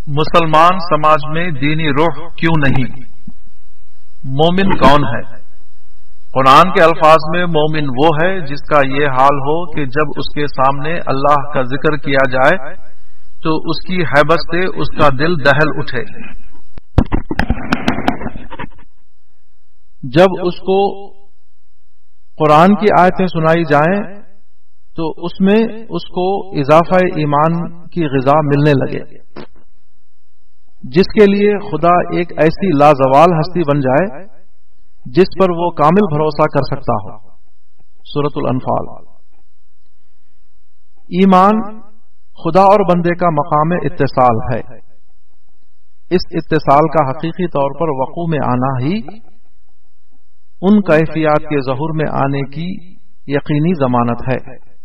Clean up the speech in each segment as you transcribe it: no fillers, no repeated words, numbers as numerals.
مسلمان سماج میں دینی روح کیوں نہیں؟ مومن کون ہے؟ قرآن کے الفاظ میں مومن وہ ہے جس کا یہ حال ہو کہ جب اس کے سامنے اللہ کا ذکر کیا جائے تو اس کی ہیبت سے اس کا دل دہل اٹھے، جب اس کو قرآن کی آیتیں سنائی جائیں تو اس میں اس کو اضافہ ایمان کی غذا ملنے لگے، جس کے لیے خدا ایک ایسی لازوال ہستی بن جائے جس پر وہ کامل بھروسہ کر سکتا ہو۔ سورۃ الانفال۔ ایمان خدا اور بندے کا مقام اتصال ہے۔ اس اتصال کا حقیقی طور پر وقوع میں آنا ہی ان کیفیات کے ظہور میں آنے کی یقینی ضمانت ہے۔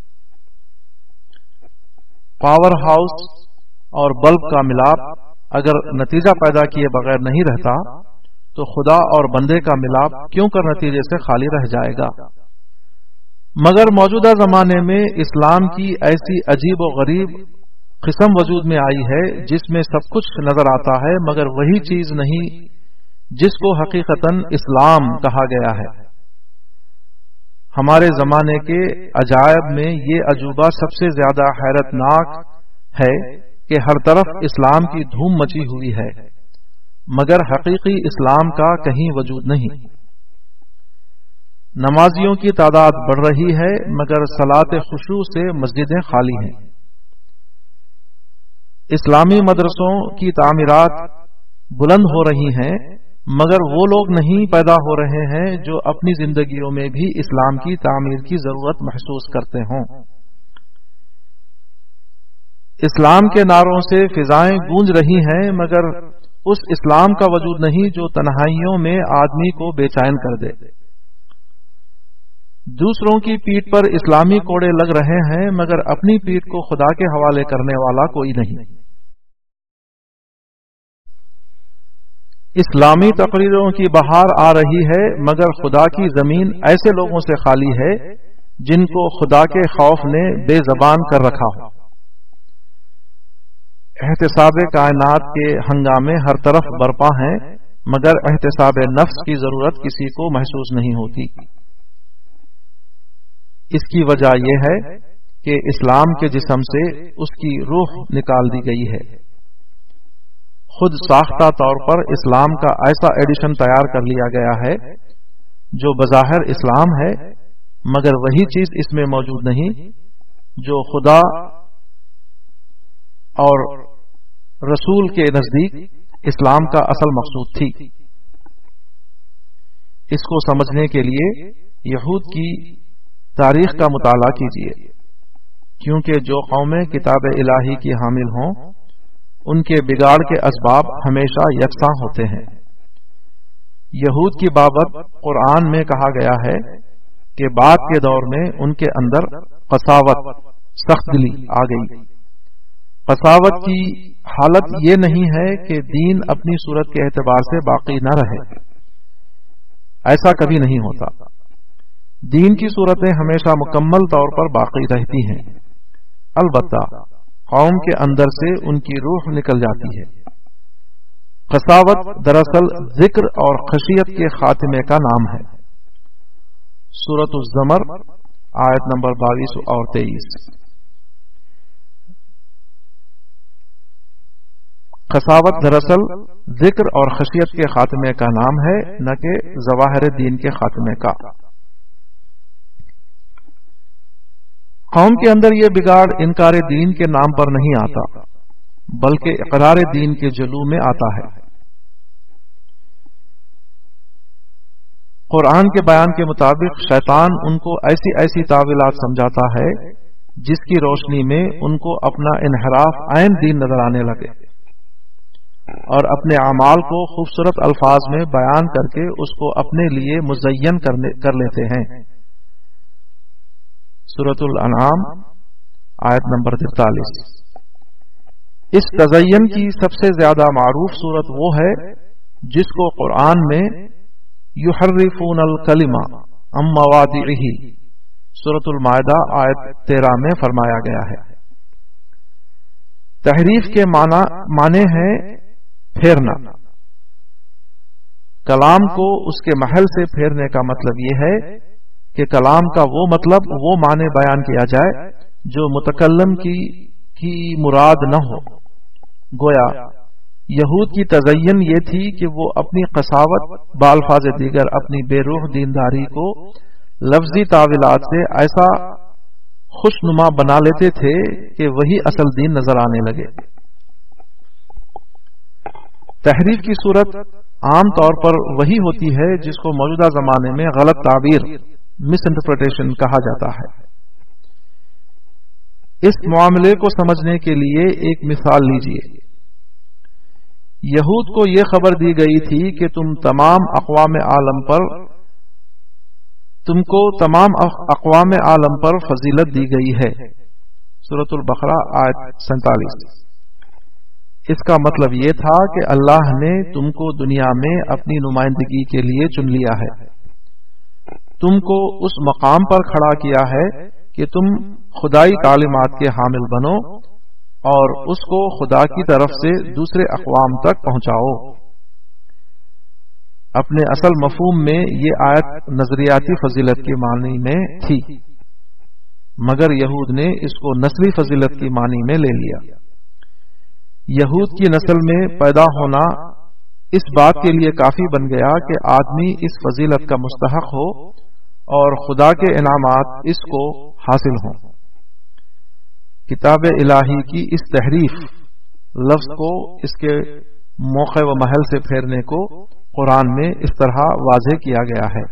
پاور ہاؤس اور بلب کا ملاپ اگر نتیجہ پیدا کیے بغیر نہیں رہتا تو خدا اور بندے کا ملاپ کیوں کر نتیجے سے خالی رہ جائے گا؟ مگر موجودہ زمانے میں اسلام کی ایسی عجیب و غریب قسم وجود میں آئی ہے جس میں سب کچھ نظر آتا ہے مگر وہی چیز نہیں جس کو حقیقتاً اسلام کہا گیا ہے۔ ہمارے زمانے کے عجائب میں یہ عجوبہ سب سے زیادہ حیرت ناک ہے کہ ہر طرف اسلام کی دھوم مچی ہوئی ہے مگر حقیقی اسلام کا کہیں وجود نہیں۔ نمازیوں کی تعداد بڑھ رہی ہے مگر صلاۃ خشوع سے مسجدیں خالی ہیں۔ اسلامی مدرسوں کی تعمیرات بلند ہو رہی ہیں مگر وہ لوگ نہیں پیدا ہو رہے ہیں جو اپنی زندگیوں میں بھی اسلام کی تعمیر کی ضرورت محسوس کرتے ہوں۔ اسلام کے نعروں سے فضائیں گونج رہی ہیں مگر اس اسلام کا وجود نہیں جو تنہائیوں میں آدمی کو بے چین کر دے۔ دوسروں کی پیٹھ پر اسلامی کوڑے لگ رہے ہیں مگر اپنی پیٹھ کو خدا کے حوالے کرنے والا کوئی نہیں۔ اسلامی تقریروں کی بہار آ رہی ہے مگر خدا کی زمین ایسے لوگوں سے خالی ہے جن کو خدا کے خوف نے بے زبان کر رکھا ہو۔ احتساب کائنات کے ہنگامے ہر طرف برپا ہیں مگر احتساب نفس کی ضرورت کسی کو محسوس نہیں ہوتی۔ اس کی وجہ یہ ہے کہ اسلام کے جسم سے اس کی روح نکال دی گئی ہے۔ خود ساختہ طور پر اسلام کا ایسا ایڈیشن تیار کر لیا گیا ہے جو بظاہر اسلام ہے مگر وہی چیز اس میں موجود نہیں جو خدا اور رسول کے نزدیک اسلام کا اصل مقصود تھی۔ اس کو سمجھنے کے لیے یہود کی تاریخ کا مطالعہ کیجیے، کیونکہ جو قومیں کتاب الہی کی حامل ہوں ان کے بگاڑ کے اسباب ہمیشہ یکساں ہوتے ہیں۔ یہود کی بابت قرآن میں کہا گیا ہے کہ بعد کے دور میں ان کے اندر قساوت، سخت دلی آ گئی۔ قساوت کی حالت یہ نہیں ہے کہ دین اپنی صورت کے اعتبار سے باقی نہ رہے، ایسا کبھی نہیں ہوتا۔ دین کی صورتیں ہمیشہ مکمل طور پر باقی رہتی ہیں، البتہ قوم کے اندر سے ان کی روح نکل جاتی ہے۔ قساوت دراصل ذکر اور خشیت کے خاتمے کا نام ہے۔ سورۃ الزمر آیت نمبر 22 اور 23۔ قساوت دراصل ذکر اور خشیت کے خاتمے کا نام ہے نہ کہ ظواہر دین کے خاتمے کا۔ قوم کے اندر یہ بگاڑ انکار دین کے نام پر نہیں آتا بلکہ اقرار دین کے جلو میں آتا ہے۔ قرآن کے بیان کے مطابق شیطان ان کو ایسی ایسی تعویلات سمجھاتا ہے جس کی روشنی میں ان کو اپنا انحراف عین دین نظر آنے لگے اور اپنے اعمال کو خوبصورت الفاظ میں بیان کر کے اس کو اپنے لیے مزین کر لیتے ہیں۔ سورۃ الانعام آیت نمبر 43۔ اس تزین کی سب سے زیادہ معروف صورت وہ ہے جس کو قرآن میں یحرفون الکلمہ عن مواضعہ سورۃ المائدہ آیت 13 میں فرمایا گیا ہے۔ تحریف کے معنی ہے پھیرنا. کلام کو اس کے محل سے پھیرنے کا مطلب یہ ہے کہ کلام کا وہ مطلب وہ معنی بیان کیا جائے جو متکلم کی مراد نہ ہو. گویا یہود کی تزین یہ تھی کہ وہ اپنی قساوت بالفاظ دیگر اپنی بے روح دینداری کو لفظی تعویلات سے ایسا خوشنما بنا لیتے تھے کہ وہی اصل دین نظر آنے لگے. تحریف کی صورت عام طور پر وہی ہوتی ہے جس کو موجودہ زمانے میں غلط تعبیر مس انٹرپریٹیشن کہا جاتا ہے. اس معاملے کو سمجھنے کے لیے ایک مثال لیجیے. یہود کو یہ خبر دی گئی تھی کہ تم کو تمام اقوام عالم پر فضیلت دی گئی ہے. سورۃ البقرہ آیت 47. اس کا مطلب یہ تھا کہ اللہ نے تم کو دنیا میں اپنی نمائندگی کے لیے چن لیا ہے، تم کو اس مقام پر کھڑا کیا ہے کہ تم خدائی تعلیمات کے حامل بنو اور اس کو خدا کی طرف سے دوسرے اقوام تک پہنچاؤ. اپنے اصل مفہوم میں یہ آیت نظریاتی فضیلت کے معنی میں تھی، مگر یہود نے اس کو نسلی فضیلت کی معنی میں لے لیا. یہود کی نسل میں پیدا ہونا اس بات کے لیے کافی بن گیا کہ آدمی اس فضیلت کا مستحق ہو اور خدا کے انعامات اس کو حاصل ہوں. کتاب الہی کی اس تحریف لفظ کو اس کے موقع و محل سے پھیرنے کو قرآن میں اس طرح واضح کیا گیا ہے.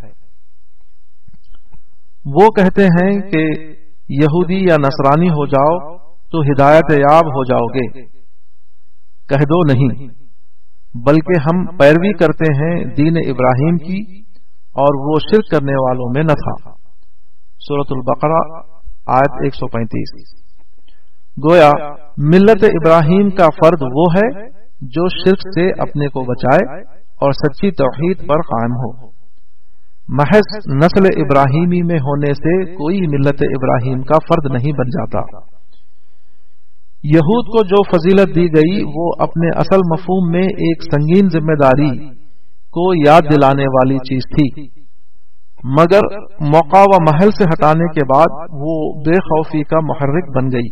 وہ کہتے ہیں کہ یہودی یا نصرانی ہو جاؤ تو ہدایت یاب ہو جاؤ گے. کہہ دو نہیں، بلکہ ہم پیروی کرتے ہیں دین ابراہیم کی اور وہ شرک کرنے والوں میں نہ تھا. سورۃ البقرہ آیت 135. گویا ملت ابراہیم کا فرد وہ ہے جو شرک سے اپنے کو بچائے اور سچی توحید پر قائم ہو. محض نسل ابراہیمی میں ہونے سے کوئی ملت ابراہیم کا فرد نہیں بن جاتا. یہود کو جو فضیلت دی گئی وہ اپنے اصل مفہوم میں ایک سنگین ذمہ داری کو یاد دلانے والی چیز تھی، مگر موقع و محل سے ہٹانے کے بعد وہ بے خوفی کا محرک بن گئی.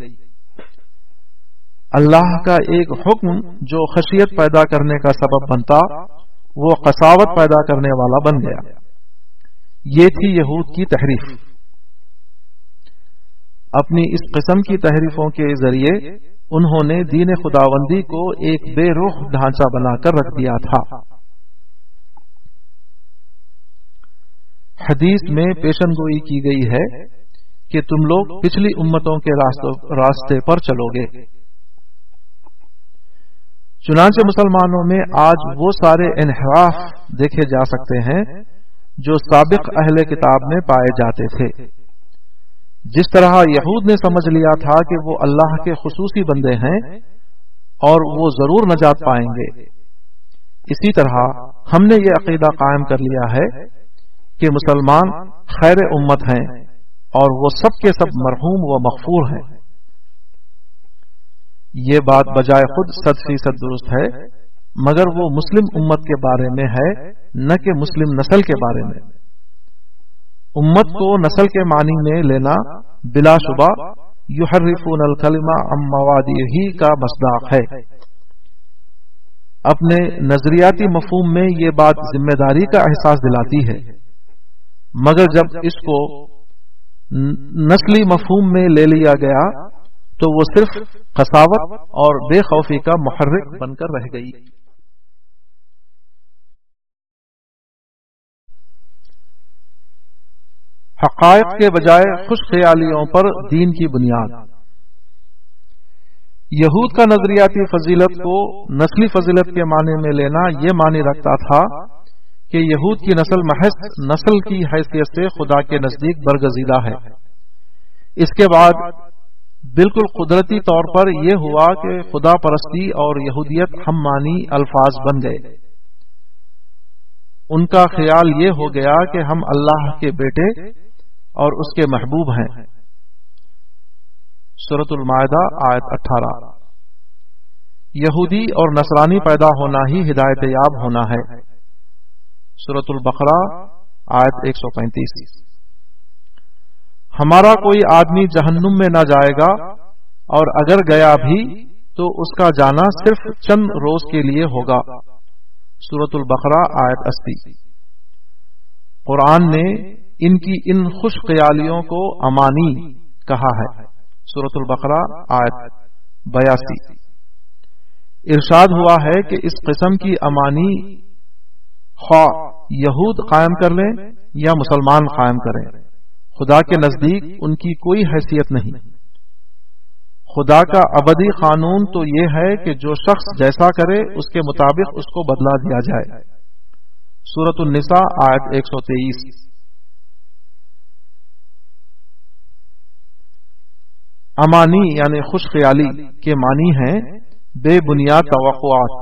اللہ کا ایک حکم جو خشیت پیدا کرنے کا سبب بنتا وہ قساوت پیدا کرنے والا بن گیا. یہ تھی یہود کی تحریف. اپنی اس قسم کی تحریفوں کے ذریعے انہوں نے دین خداوندی کو ایک بے روح ڈھانچہ بنا کر رکھ دیا تھا. حدیث میں پیشن گوئی کی گئی ہے کہ تم لوگ پچھلی امتوں کے راستے پر چلو گے. چنانچہ مسلمانوں میں آج وہ سارے انحراف دیکھے جا سکتے ہیں جو سابق اہل کتاب میں پائے جاتے تھے. جس طرح یہود نے سمجھ لیا تھا کہ وہ اللہ کے خصوصی بندے ہیں اور وہ ضرور نجات پائیں گے، اسی طرح ہم نے یہ عقیدہ قائم کر لیا ہے کہ مسلمان خیر امت ہیں اور وہ سب کے سب مرحوم و مغفور ہیں. یہ بات بجائے خود 100% درست ہے، مگر وہ مسلم امت کے بارے میں ہے نہ کہ مسلم نسل کے بارے میں. امت کو نسل کے معنی میں لینا بلا شبہ یحرفون الکلمہ عن مواضعہ کا مصداق ہے. اپنے نظریاتی مفہوم میں یہ بات ذمہ داری کا احساس دلاتی ہے، مگر جب اس کو نسلی مفہوم میں لے لیا گیا تو وہ صرف قساوت اور بے خوفی کا محرک بن کر رہ گئی. حقائق کے بجائے خوش خیالیوں پر دین کی بنیاد. یہود کا نظریاتی فضیلت کو نسلی فضیلت کے معنی میں لینا یہ معنی رکھتا تھا کہ یہود کی نسل محض نسل کی حیثیت سے خدا کے نزدیک برگزیدہ ہے. اس کے بعد بالکل قدرتی طور پر یہ ہوا کہ خدا پرستی اور یہودیت ہم معنی الفاظ بن گئے. ان کا خیال یہ ہو گیا کہ ہم اللہ کے بیٹے اور اس کے محبوب ہیں. سورۃ المائدہ آیت 18. یہودی اور نصرانی پیدا ہونا ہی ہدایت یاب ہونا ہے۔ سورۃ البقرہ آیت 135۔ ہمارا کوئی آدمی جہنم میں نہ جائے گا، اور اگر گیا بھی تو اس کا جانا صرف چند روز کے لیے ہوگا۔ سورۃ البقرہ آیت 80۔ قرآن نے ان کی ان خوش خیالیوں کو امانی کہا ہے۔ سورۃ البقرہ آیت 82۔ ارشاد ہوا ہے کہ اس قسم کی امانی خواہ یہود قائم کر لیں یا مسلمان قائم کریں، خدا کے نزدیک ان کی کوئی حیثیت نہیں۔ خدا کا ابدی قانون تو یہ ہے کہ جو شخص جیسا کرے اس کے مطابق اس کو بدلہ دیا جائے۔ سورۃ النساء آیت 123۔ امانی یعنی خوش خیالی کے معنی ہیں بے بنیاد توقعات۔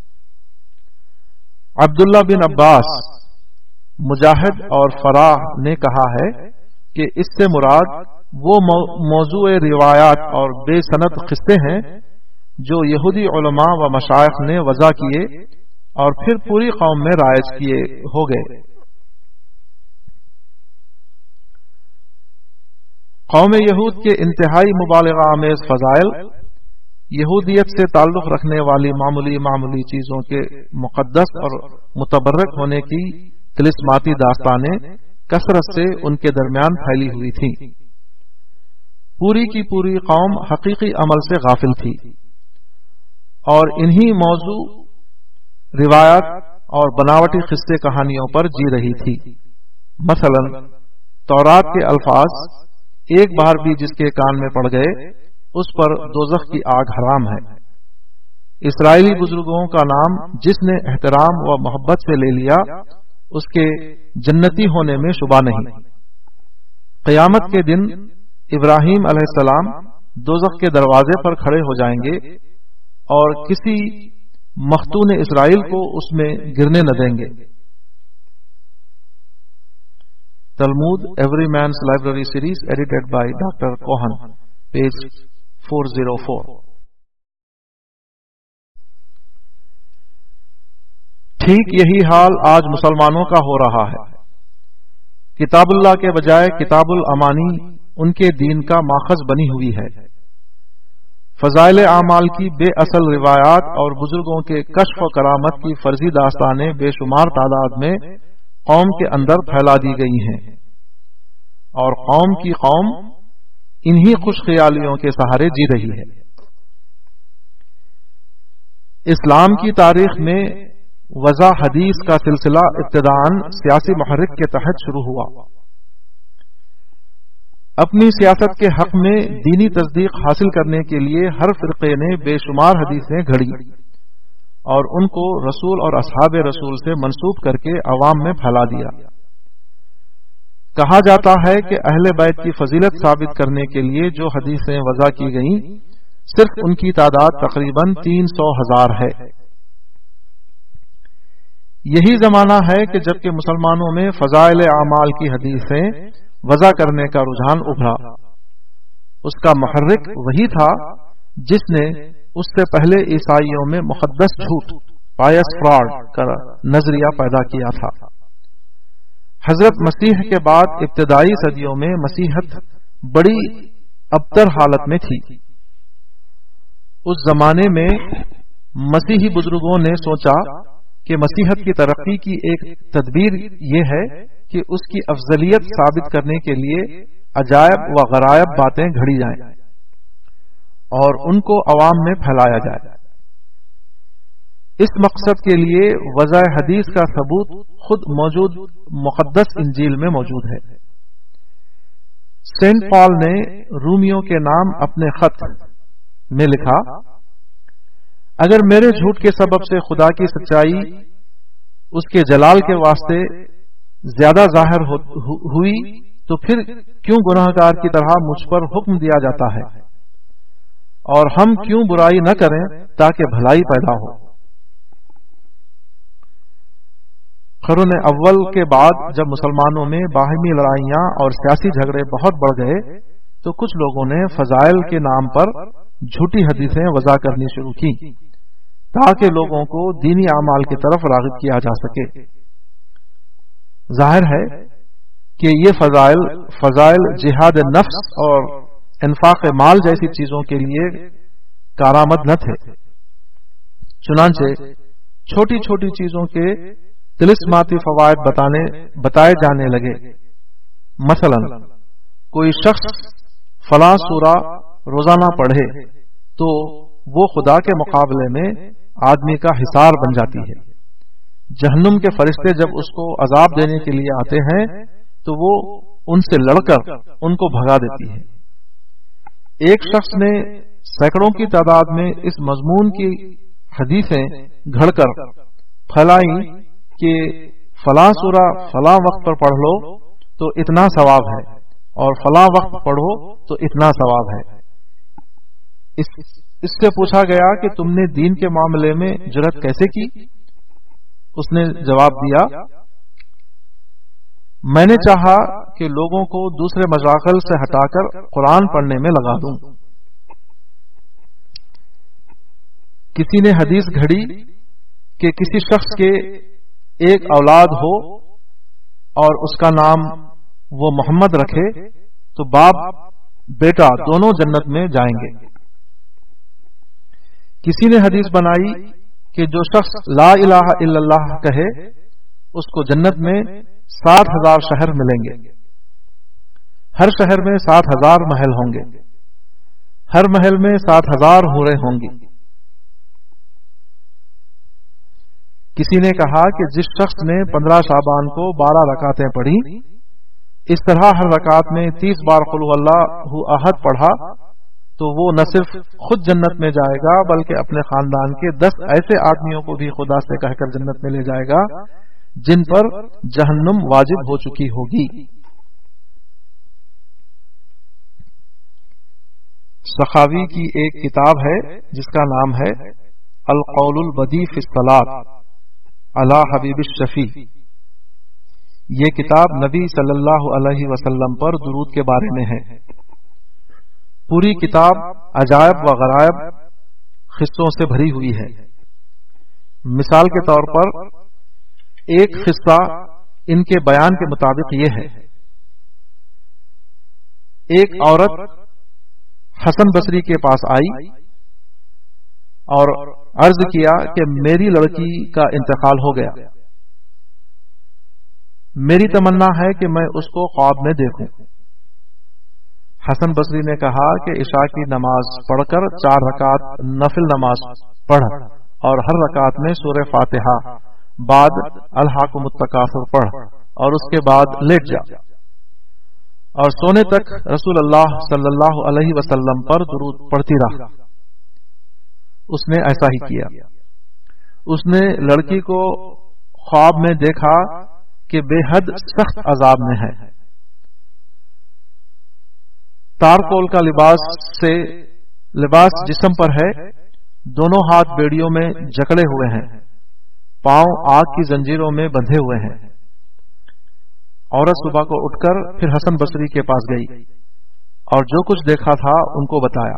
عبداللہ بن عباس، مجاہد اور فراح نے کہا ہے کہ اس سے مراد وہ موضوع روایات اور بے سند قصے ہیں جو یہودی علماء و مشائخ نے وضع کیے اور پھر پوری قوم میں رائج کیے ہو گئے۔ قوم یہود کے انتہائی مبالغہ آمیز فضائل، یہودیت سے تعلق رکھنے والی معمولی چیزوں کے مقدس اور متبرک ہونے کی طلسماتی داستانیں کثرت سے ان کے درمیان پھیلی ہوئی تھیں۔ پوری کی پوری قوم حقیقی عمل سے غافل تھی اور انہی موضوع روایات اور بناوٹی قصے کہانیوں پر جی رہی تھی۔ مثلا تورات کے الفاظ ایک بار بھی جس کے کان میں پڑ گئے اس پر دوزخ کی آگ حرام ہے۔ اسرائیلی بزرگوں کا نام جس نے احترام و محبت سے لے لیا اس کے جنتی ہونے میں شبہ نہیں۔ قیامت کے دن ابراہیم علیہ السلام دوزخ کے دروازے پر کھڑے ہو جائیں گے اور کسی مختون اسرائیل کو اس میں گرنے نہ دیں گے۔ Talmud Everyman's Library series edited by doctor Cohen, page 404۔ ٹھیک یہی حال آج مسلمانوں کا ہو رہا ہے۔ کتاب اللہ کے بجائے کتاب الامانی ان کے دین کا ماخذ بنی ہوئی ہے۔ فضائل اعمال کی بے اصل روایات اور بزرگوں کے کشف و کرامت کی فرضی داستانیں بے شمار تعداد میں قوم کے اندر پھیلا دی گئی ہیں، اور قوم کی قوم انہی خوش خیالیوں کے سہارے جی رہی ہے۔ اسلام کی تاریخ میں وضع حدیث کا سلسلہ ابتداءً سیاسی محرک کے تحت شروع ہوا۔ اپنی سیاست کے حق میں دینی تصدیق حاصل کرنے کے لیے ہر فرقے نے بے شمار حدیثیں گھڑی اور ان کو رسول اور اصحاب رسول سے منسوب کر کے عوام میں پھیلا دیا۔ کہا جاتا ہے کہ اہل بیت کی فضیلت ثابت کرنے کے لیے جو حدیثیں وضع کی گئیں صرف ان کی تعداد تقریباً 300,000 ہے۔ یہی زمانہ ہے کہ جبکہ مسلمانوں میں فضائل اعمال کی حدیثیں وضع کرنے کا رجحان ابھرا، اس کا محرک وہی تھا جس نے اس سے پہلے عیسائیوں میں مقدس جھوٹ، پائس فراڈ کا نظریہ پیدا کیا تھا۔ حضرت مسیح کے بعد ابتدائی صدیوں میں مسیحت بڑی ابتر حالت میں تھی۔ اس زمانے میں مسیحی بزرگوں نے سوچا کہ مسیحت کی ترقی کی ایک تدبیر یہ ہے کہ اس کی افضلیت ثابت کرنے کے لیے عجائب و غرائب باتیں گھڑی جائیں اور ان کو عوام میں پھیلایا جائے۔ اس مقصد کے لیے وضع حدیث کا ثبوت خود موجود مقدس انجیل میں موجود ہے۔ سینٹ پال نے رومیوں کے نام اپنے خط میں لکھا، اگر میرے جھوٹ کے سبب سے خدا کی سچائی اس کے جلال کے واسطے زیادہ ظاہر ہوئی تو پھر کیوں گناہگار کی طرح مجھ پر حکم دیا جاتا ہے، اور ہم کیوں برائی نہ کریں تاکہ بھلائی پیدا ہو۔ قرن اول کے بعد جب مسلمانوں میں باہمی لڑائیاں اور سیاسی جھگڑے بہت بڑھ گئے تو کچھ لوگوں نے فضائل کے نام پر جھوٹی حدیثیں وضع کرنی شروع کی، تاکہ لوگوں کو دینی اعمال کی طرف راغب کیا جا سکے۔ ظاہر ہے کہ یہ فضائل جہاد نفس اور انفاق مال جیسی چیزوں کے لیے کارآمد نہ تھے، چنانچہ چھوٹی چھوٹی چیزوں کے طلسماتی فوائد بتائے جانے لگے۔ مثلا کوئی شخص فلاں سورہ روزانہ پڑھے تو وہ خدا کے مقابلے میں آدمی کا حصار بن جاتی ہے۔ جہنم کے فرشتے جب اس کو عذاب دینے کے لیے آتے ہیں تو وہ ان سے لڑ کر ان کو بھگا دیتی ہے۔ ایک شخص نے سینکڑوں کی تعداد میں اس مضمون کی حدیثیں گھڑ کر پھیلائیں کہ فلاں سورہ فلاں وقت پر پڑھ لو تو اتنا ثواب ہے، اور فلاں وقت پڑھو تو اتنا ثواب ہے۔ اس سے پوچھا گیا کہ تم نے دین کے معاملے میں جرأت کیسے کی؟ اس نے جواب دیا، میں نے چاہا کہ لوگوں کو دوسرے مشاغل سے ہٹا کر قرآن پڑھنے میں لگا دوں۔ کسی نے حدیث گھڑی کہ کسی شخص کے ایک اولاد ہو اور اس کا نام وہ محمد رکھے تو باپ بیٹا دونوں جنت میں جائیں گے۔ کسی نے حدیث بنائی کہ جو شخص لا الہ الا اللہ کہے اس کو جنت میں 60,000 شہر ملیں گے، ہر شہر میں 60,000 محل ہوں گے، ہر محل میں 60,000 حوریں ہوں گی۔ کسی نے کہا کہ جس شخص نے 15 شعبان کو 12 رکعتیں پڑھی، اس طرح ہر رکعت میں 30 بار قل هو اللہ احد پڑھا تو وہ نہ صرف خود جنت میں جائے گا بلکہ اپنے خاندان کے 10 ایسے آدمیوں کو بھی خدا سے کہہ کر جنت میں لے جائے گا جن پر جہنم واجب ہو چکی ہوگی۔ سخاوی کی ایک کتاب ہے جس کا نام ہے القول البدیع فی الصلاۃ علی حبیب الشفیع۔ یہ کتاب نبی صلی اللہ علیہ وسلم پر درود کے بارے میں ہے۔ پوری کتاب عجائب و غرائب قصوں سے بھری ہوئی ہے۔ مثال کے طور پر ایک قصہ ان کے بیان کے مطابق یہ ہے، ایک عورت حسن بصری کے پاس آئی اور عرض کیا کہ میری لڑکی کا انتقال ہو گیا، میری تمنا ہے کہ میں اس کو خواب میں دیکھوں۔ حسن بصری نے کہا کہ عشاء کی نماز پڑھ کر 4 رکعت نفل نماز پڑھ اور ہر رکعت میں سورہ فاتحہ بعد الہاکم التکاثر پڑھ اور اس کے بعد لیٹ جا اور سونے تک رسول اللہ صلی اللہ علیہ وسلم پر درود پڑھتی رہا۔ اس نے ایسا ہی کیا۔ اس نے لڑکی کو خواب میں دیکھا کہ بے حد سخت عذاب میں ہے، تارکول کا لباس جسم پر ہے، دونوں ہاتھ بیڑیوں میں جکڑے ہوئے ہیں، پاؤں آگ کی زنجیروں میں بندھے ہوئے ہیں۔ عورت صبح کو اٹھ کر پھر حسن بصری کے پاس گئی اور جو کچھ دیکھا تھا ان کو بتایا۔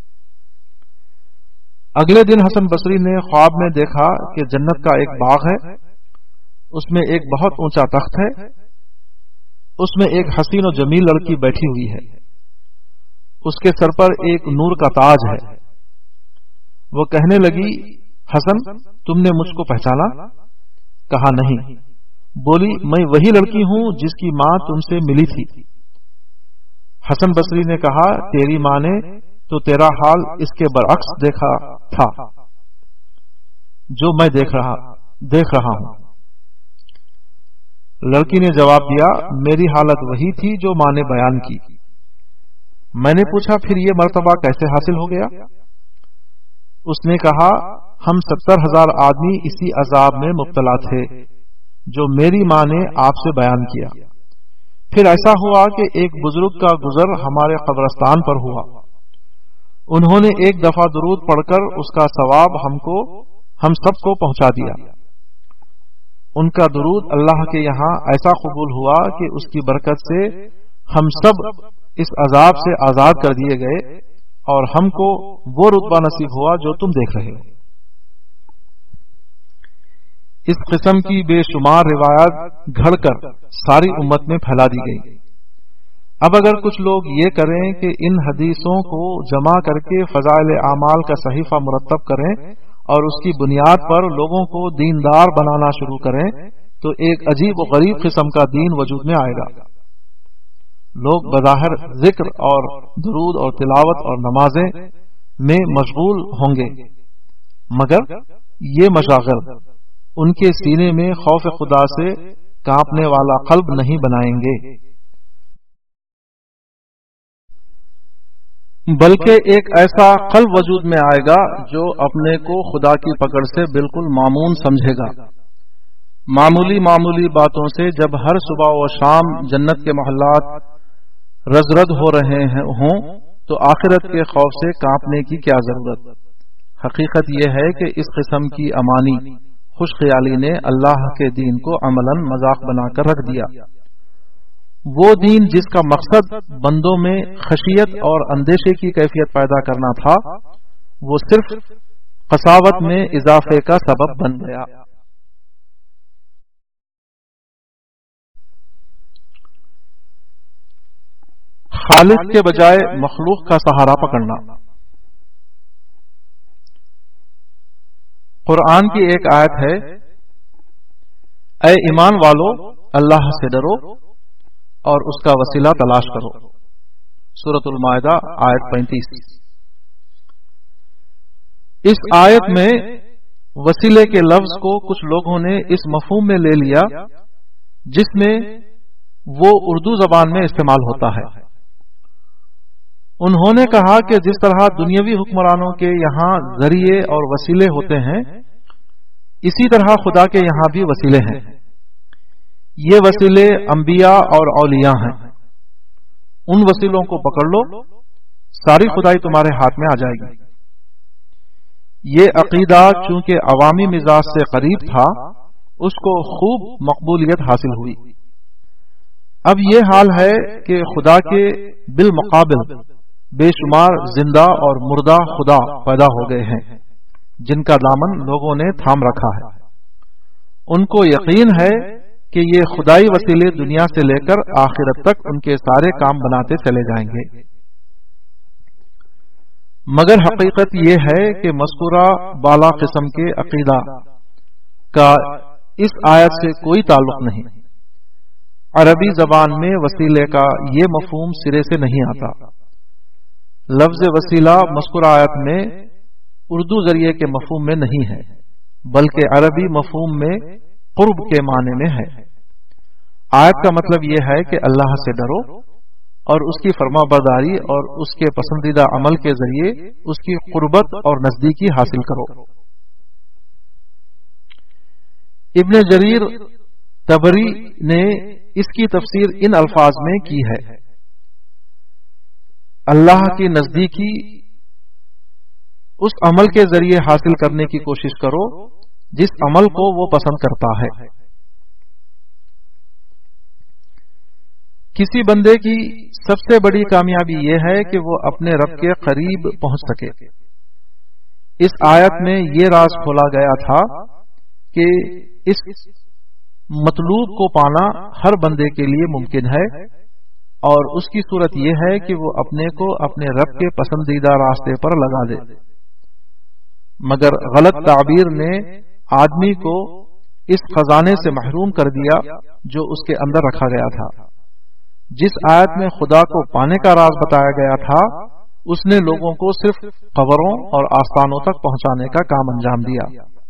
اگلے دن حسن بصری نے خواب میں دیکھا کہ جنت کا ایک باغ ہے، اس میں ایک بہت اونچا تخت ہے، اس میں ایک حسین و جمیل لڑکی بیٹھی ہوئی ہے، اس کے سر پر ایک نور کا تاج ہے۔ وہ کہنے لگی، حسن تم نے مجھ کو پہچانا؟ کہا نہیں۔ بولی، میں وہی لڑکی ہوں جس کی ماں تم سے ملی تھی۔ حسن بصری نے کہا، تیری ماں نے تو تیرا حال اس کے برعکس دیکھا تھا جو میں دیکھ رہا ہوں۔ لڑکی نے جواب دیا، میری حالت وہی تھی جو ماں نے بیان کی۔ میں نے پوچھا، پھر یہ مرتبہ کیسے حاصل ہو گیا؟ اس نے کہا، ہم 70,000 آدمی اسی عذاب میں مبتلا تھے جو میری ماں نے آپ سے بیان کیا۔ پھر ایسا ہوا کہ ایک بزرگ کا گزر ہمارے قبرستان پر ہوا، انہوں نے ایک دفعہ درود پڑھ کر اس کا ثواب ہم سب کو پہنچا دیا۔ ان کا درود اللہ کے یہاں ایسا قبول ہوا کہ اس کی برکت سے ہم سب اس عذاب سے آزاد کر دیے گئے اور ہم کو وہ رتبہ نصیب ہوا جو تم دیکھ رہے ہو۔ اس قسم کی بے شمار روایات گھڑ کر ساری امت میں پھیلا دی گئی۔ اب اگر کچھ لوگ یہ کریں کہ ان حدیثوں کو جمع کر کے فضائل اعمال کا صحیفہ مرتب کریں اور اس کی بنیاد پر لوگوں کو دیندار بنانا شروع کریں تو ایک عجیب و غریب قسم کا دین وجود میں آئے گا۔ لوگ بظاہر ذکر اور درود اور تلاوت اور نمازیں میں مشغول ہوں گے، مگر یہ مشاغل ان کے سینے میں خوف خدا سے کانپنے والا قلب نہیں بنائیں گے، بلکہ ایک ایسا قلب وجود میں آئے گا جو اپنے کو خدا کی پکڑ سے بالکل معمون سمجھے گا۔ معمولی معمولی باتوں سے جب ہر صبح و شام جنت کے محلات رزرد ہو رہے ہوں تو آخرت کے خوف سے کانپنے کی کیا ضرورت؟ حقیقت یہ ہے کہ اس قسم کی امانی خوش خیالی نے اللہ کے دین کو عملاً مذاق بنا کر رکھ دیا۔ وہ دین جس کا مقصد بندوں میں خشیت اور اندیشے کی کیفیت پیدا کرنا تھا، وہ صرف قساوت میں اضافے کا سبب بن گیا۔ خالق کے بجائے مخلوق کا سہارا پکڑنا۔ قرآن کی ایک آیت ہے، اے ایمان والو اللہ سے ڈرو اور اس کا وسیلہ تلاش کرو، سورۃ المائدہ آیت 35۔ اس آیت میں وسیلے کے لفظ کو کچھ لوگوں نے اس مفہوم میں لے لیا جس میں وہ اردو زبان میں استعمال ہوتا ہے۔ انہوں نے کہا کہ جس طرح دنیاوی حکمرانوں کے یہاں ذریعے اور وسیلے ہوتے ہیں، اسی طرح خدا کے یہاں بھی وسیلے ہیں۔ یہ وسیلے انبیاء اور اولیاء ہیں۔ ان وسیلوں کو پکڑ لو، ساری خدائی تمہارے ہاتھ میں آ جائے گی۔ یہ عقیدہ چونکہ عوامی مزاج سے قریب تھا، اس کو خوب مقبولیت حاصل ہوئی۔ اب یہ حال ہے کہ خدا کے بالمقابل بے شمار زندہ اور مردہ خدا پیدا ہو گئے ہیں جن کا دامن لوگوں نے تھام رکھا ہے۔ ان کو یقین ہے کہ یہ خدائی وسیلے دنیا سے لے کر آخرت تک ان کے سارے کام بناتے چلے جائیں گے، مگر حقیقت یہ ہے کہ مذکورہ بالا قسم کے عقیدہ کا اس آیت سے کوئی تعلق نہیں۔ عربی زبان میں وسیلے کا یہ مفہوم سرے سے نہیں آتا۔ لفظ وسیلہ مذکورہ آیت میں اردو ذریعے کے مفہوم میں نہیں ہے، بلکہ عربی مفہوم میں قرب کے معنی میں ہے۔ آیت کا مطلب یہ ہے کہ اللہ سے ڈرو اور اس کی فرما برداری اور اس کے پسندیدہ عمل کے ذریعے اس کی قربت اور نزدیکی حاصل کرو۔ ابن جریر طبری نے اس کی تفسیر ان الفاظ میں کی ہے، اللہ کی نزدیکی اس عمل کے ذریعے حاصل کرنے کی کوشش کرو جس عمل کو وہ پسند کرتا ہے۔ کسی بندے کی سب سے بڑی کامیابی یہ ہے کہ وہ اپنے رب کے قریب پہنچ سکے۔ اس آیت میں یہ راز کھولا گیا تھا کہ اس مطلوب کو پانا ہر بندے کے لیے ممکن ہے، اور اس کی صورت یہ ہے کہ وہ اپنے کو اپنے رب کے پسندیدہ راستے پر لگا دے، مگر غلط تعبیر نے آدمی کو اس خزانے سے محروم کر دیا جو اس کے اندر رکھا گیا تھا۔ جس آیت میں خدا کو پانے کا راز بتایا گیا تھا، اس نے لوگوں کو صرف قبروں اور آستانوں تک پہنچانے کا کام انجام دیا۔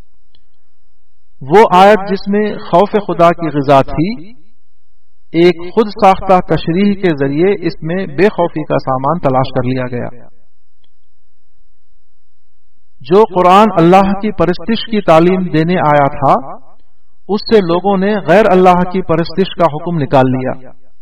وہ آیت جس میں خوف خدا کی غذا تھی، ایک خود ساختہ تشریح کے ذریعے اس میں بے خوفی کا سامان تلاش کر لیا گیا۔ جو قرآن اللہ کی پرستش کی تعلیم دینے آیا تھا، اس سے لوگوں نے غیر اللہ کی پرستش کا حکم نکال لیا۔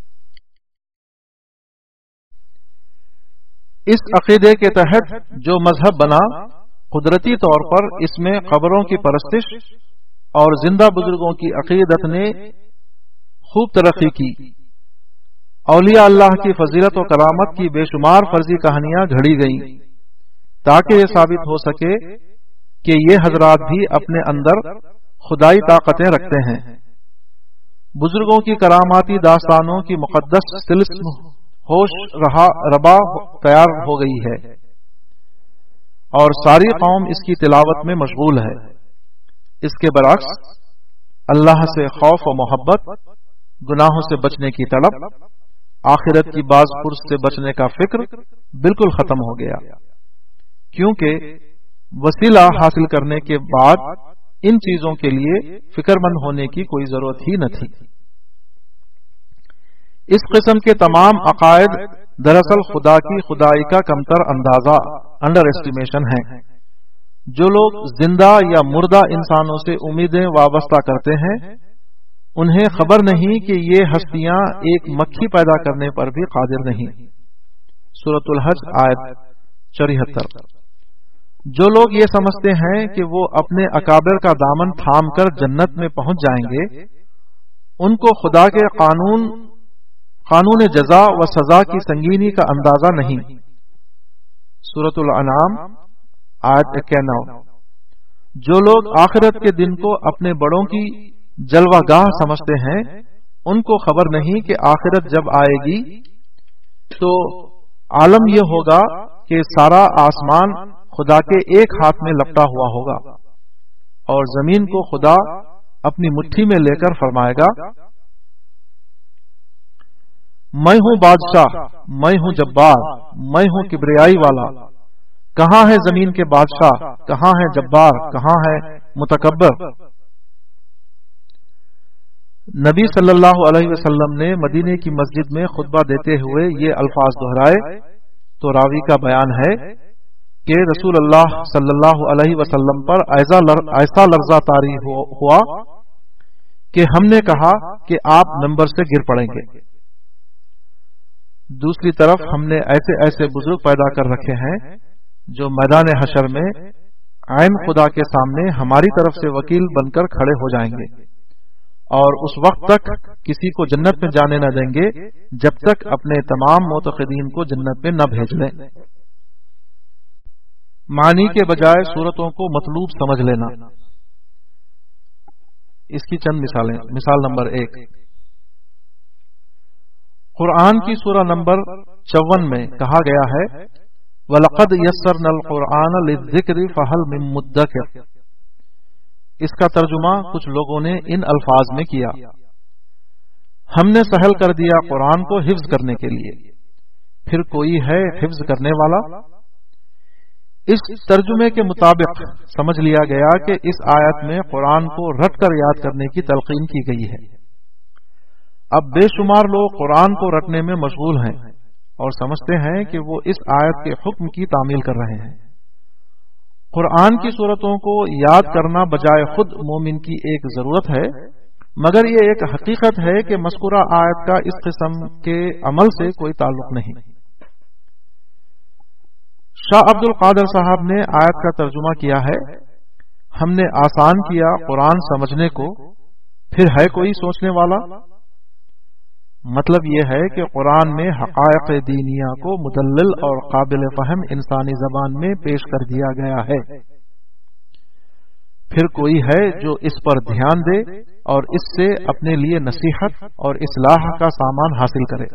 اس عقیدے کے تحت جو مذہب بنا، قدرتی طور پر اس میں قبروں کی پرستش اور زندہ بزرگوں کی عقیدت نے خوب ترقی کی۔ اولیاء اللہ کی فضیلت و کرامت کی بے شمار فرضی کہانیاں گھڑی گئیں تاکہ یہ ثابت ہو سکے کہ یہ حضرات بھی اپنے اندر خدائی طاقتیں رکھتے ہیں۔ بزرگوں کی کراماتی داستانوں کی مقدس طلسم ہوش ربا تیار ہو گئی ہے اور ساری قوم اس کی تلاوت میں مشغول ہے۔ اس کے برعکس اللہ سے خوف و محبت، گناہوں سے بچنے کی طلب، آخرت کی باز پرس سے بچنے کا فکر بالکل ختم ہو گیا، کیونکہ وسیلہ حاصل کرنے کے بعد ان چیزوں کے لیے فکر مند ہونے کی کوئی ضرورت ہی نہ تھی۔ اس قسم کے تمام عقائد دراصل خدا کی خدائی کا کمتر اندازہ انڈر ایسٹیمیشن ہیں۔ جو لوگ زندہ یا مردہ انسانوں سے امیدیں وابستہ کرتے ہیں، انہیں خبر نہیں کہ یہ ہستیاں ایک مکھی پیدا کرنے پر بھی قادر نہیں۔ سورۃ الحج آیت 74۔ جو لوگ یہ سمجھتے ہیں کہ وہ اپنے اکابر کا دامن تھام کر جنت میں پہنچ جائیں گے، ان کو خدا کے قانون جزا و سزا کی سنگینی کا اندازہ نہیں۔ سورۃ الانعام آیت 91۔ جو لوگ آخرت کے دن کو اپنے بڑوں کی جلوہ گاہ سمجھتے ہیں، ان کو خبر نہیں کہ آخرت جب آئے گی تو عالم یہ ہوگا کہ سارا آسمان خدا کے ایک ہاتھ میں لپٹا ہوا ہوگا اور زمین کو خدا اپنی مٹھی میں لے کر فرمائے گا، میں ہوں بادشاہ، میں ہوں جبار، میں ہوں کبریائی والا، کہاں ہے زمین کے بادشاہ، کہاں ہے جبار، کہاں ہے متکبر۔ نبی صلی اللہ علیہ وسلم نے مدینے کی مسجد میں خطبہ دیتے ہوئے یہ الفاظ دہرائے تو راوی کا بیان ہے کہ رسول اللہ صلی اللہ علیہ وسلم پر ایسا لرزہ طاری ہوا کہ ہم نے کہا کہ آپ ممبر سے گر پڑیں گے۔ دوسری طرف ہم نے ایسے بزرگ پیدا کر رکھے ہیں جو میدان حشر میں عین خدا کے سامنے ہماری طرف سے وکیل بن کر کھڑے ہو جائیں گے اور اس وقت تک کسی کو جنت میں جانے نہ دیں گے جب تک اپنے تمام معتقدین کو جنت میں نہ بھیج لیں۔ معنی کے بجائے صورتوں کو مطلوب سمجھ لینا۔ اس کی چند مثالیں۔ مثال نمبر 1، قرآن کی سورہ نمبر 54 میں کہا گیا ہے وَلَقَدْ يَسَّرْنَا الْقُرْآنَ لِلذِّكْرِ فَهَلْ مِن مُدَّكِرٍ۔ اس کا ترجمہ کچھ لوگوں نے ان الفاظ میں کیا، ہم نے سہل کر دیا قرآن کو حفظ کرنے کے لیے، پھر کوئی ہے حفظ کرنے والا۔ اس ترجمے کے مطابق سمجھ لیا گیا کہ اس آیت میں قرآن کو رٹ کر یاد کرنے کی تلقین کی گئی ہے۔ اب بے شمار لوگ قرآن کو رٹنے میں مشغول ہیں اور سمجھتے ہیں کہ وہ اس آیت کے حکم کی تعمیل کر رہے ہیں۔ قرآن کی صورتوں کو یاد کرنا بجائے خود مومن کی ایک ضرورت ہے، مگر یہ ایک حقیقت ہے کہ مذکورہ آیت کا اس قسم کے عمل سے کوئی تعلق نہیں۔ شاہ عبد القادر صاحب نے آیت کا ترجمہ کیا ہے، ہم نے آسان کیا قرآن سمجھنے کو، پھر ہے کوئی سوچنے والا۔ مطلب یہ ہے کہ قرآن میں حقائق دینیہ کو مدلل اور قابل فہم انسانی زبان میں پیش کر دیا گیا ہے، پھر کوئی ہے جو اس پر دھیان دے اور اس سے اپنے لیے نصیحت اور اصلاح کا سامان حاصل کرے۔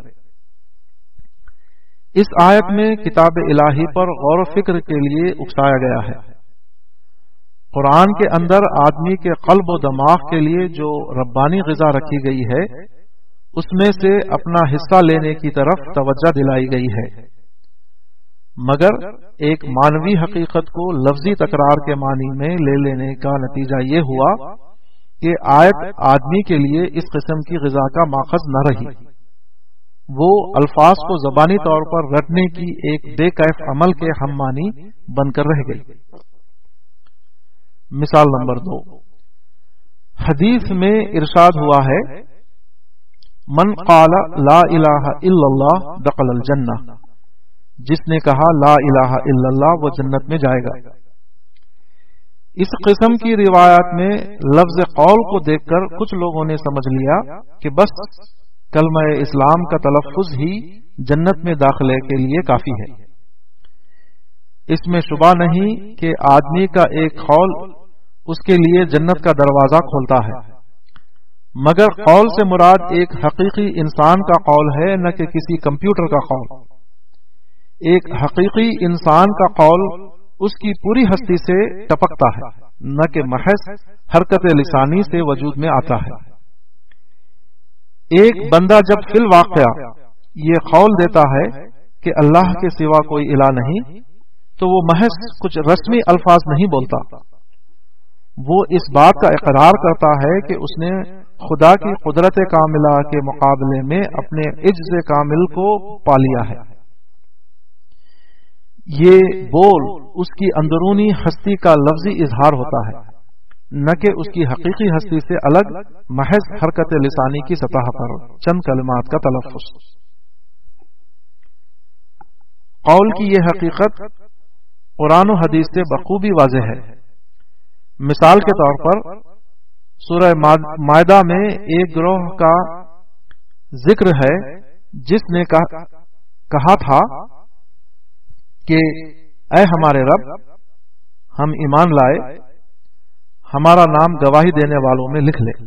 اس آیت میں کتاب الہی پر غور و فکر کے لیے اکسایا گیا ہے۔ قرآن کے اندر آدمی کے قلب و دماغ کے لیے جو ربانی غذا رکھی گئی ہے، اس میں سے اپنا حصہ لینے کی طرف توجہ دلائی گئی ہے، مگر ایک مانوی حقیقت کو لفظی تکرار کے معنی میں لے لینے کا نتیجہ یہ ہوا کہ آیت آدمی کے لیے اس قسم کی غذا کا ماخذ نہ رہی، وہ الفاظ کو زبانی طور پر رٹنے کی ایک بے کیف عمل کے ہم معنی بن کر رہ گئی۔ مثال نمبر 2، حدیث میں ارشاد ہوا ہے من قال لا الہ الا اللہ دخل الجنہ، جس نے کہا لا الہ الا اللہ وہ جنت میں جائے گا۔ اس قسم کی روایات میں لفظ قول کو دیکھ کر کچھ لوگوں نے سمجھ لیا کہ بس کلمہ اسلام کا تلفظ ہی جنت میں داخلے کے لیے کافی ہے۔ اس میں شبہ نہیں کہ آدمی کا ایک قول اس کے لیے جنت کا دروازہ کھولتا ہے، مگر قول سے مراد ایک حقیقی انسان کا قول ہے، نہ کہ کسی کمپیوٹر کا قول۔ ایک حقیقی انسان کا قول اس کی پوری ہستی سے ٹپکتا ہے، نہ کہ محض حرکت لسانی سے وجود میں آتا ہے۔ ایک بندہ جب فی الواقع یہ قول دیتا ہے کہ اللہ کے سوا کوئی الہ نہیں، تو وہ محض کچھ رسمی الفاظ نہیں بولتا، وہ اس بات کا اقرار کرتا ہے کہ اس نے خدا کی قدرت کاملہ کے مقابلے میں اپنے عجز کامل کو پا لیا ہے۔ یہ بول اس کی اندرونی ہستی کا لفظی اظہار ہوتا ہے، نہ کہ اس کی حقیقی ہستی سے الگ محض حرکت لسانی کی سطح پر چند کلمات کا تلفظ۔ قول کی یہ حقیقت قرآن و حدیث سے بخوبی واضح ہے۔ مثال کے طور پر سورہ مائدہ میں ایک گروہ کا ذکر ہے جس نے کہا تھا کہ اے ہمارے رب، ہم ایمان لائے، ہمارا نام گواہی دینے والوں میں لکھ لے۔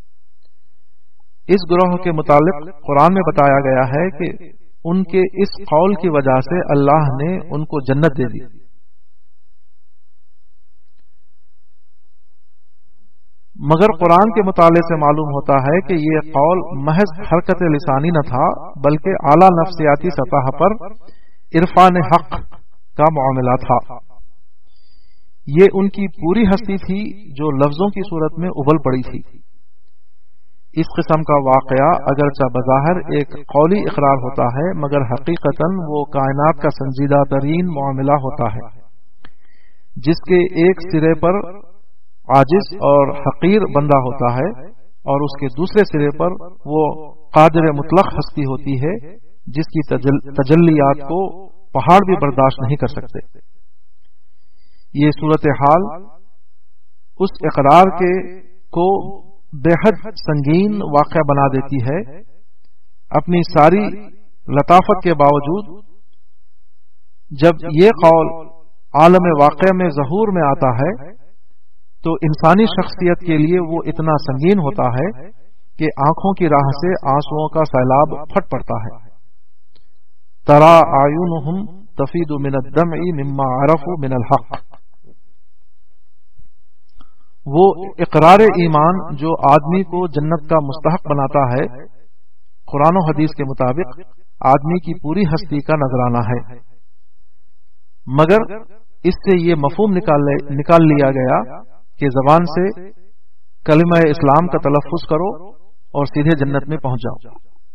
اس گروہ کے متعلق قرآن میں بتایا گیا ہے کہ ان کے اس قول کی وجہ سے اللہ نے ان کو جنت دے دی۔ مگر قرآن کے مطالعے سے معلوم ہوتا ہے کہ یہ قول محض حرکت لسانی نہ تھا، بلکہ اعلیٰ نفسیاتی سطح پر عرفان حق کا معاملہ تھا۔ یہ ان کی پوری ہستی تھی جو لفظوں کی صورت میں ابل پڑی تھی۔ اس قسم کا واقعہ اگرچہ بظاہر ایک قولی اقرار ہوتا ہے، مگر حقیقتاً وہ کائنات کا سنجیدہ ترین معاملہ ہوتا ہے، جس کے ایک سرے پر عاجز اور حقیر بندہ ہوتا ہے اور اس کے دوسرے سرے پر وہ قادر مطلق ہستی ہوتی ہے جس کی تجلیات کو پہاڑ بھی برداشت نہیں کر سکتے۔ یہ صورتحال اس اقرار کو بے حد سنگین واقعہ بنا دیتی ہے۔ اپنی ساری لطافت کے باوجود جب یہ قول عالم واقع میں ظہور میں آتا ہے تو انسانی شخصیت کے لیے وہ اتنا سنگین ہوتا ہے کہ آنکھوں کی راہ سے آنسوؤں کا سیلاب پھٹ پڑتا ہے۔ ترا اعینہم تفیض من الدمع مما عرفوا من الحق۔ وہ اقرار ایمان جو آدمی کو جنت کا مستحق بناتا ہے، قرآن و حدیث کے مطابق آدمی کی پوری ہستی کا نذرانہ ہے، مگر اس سے یہ مفہوم نکال لیا گیا کہ زبان سے کلمہ اسلام کا تلفظ کرو اور سیدھے جنت میں پہنچ جاؤ۔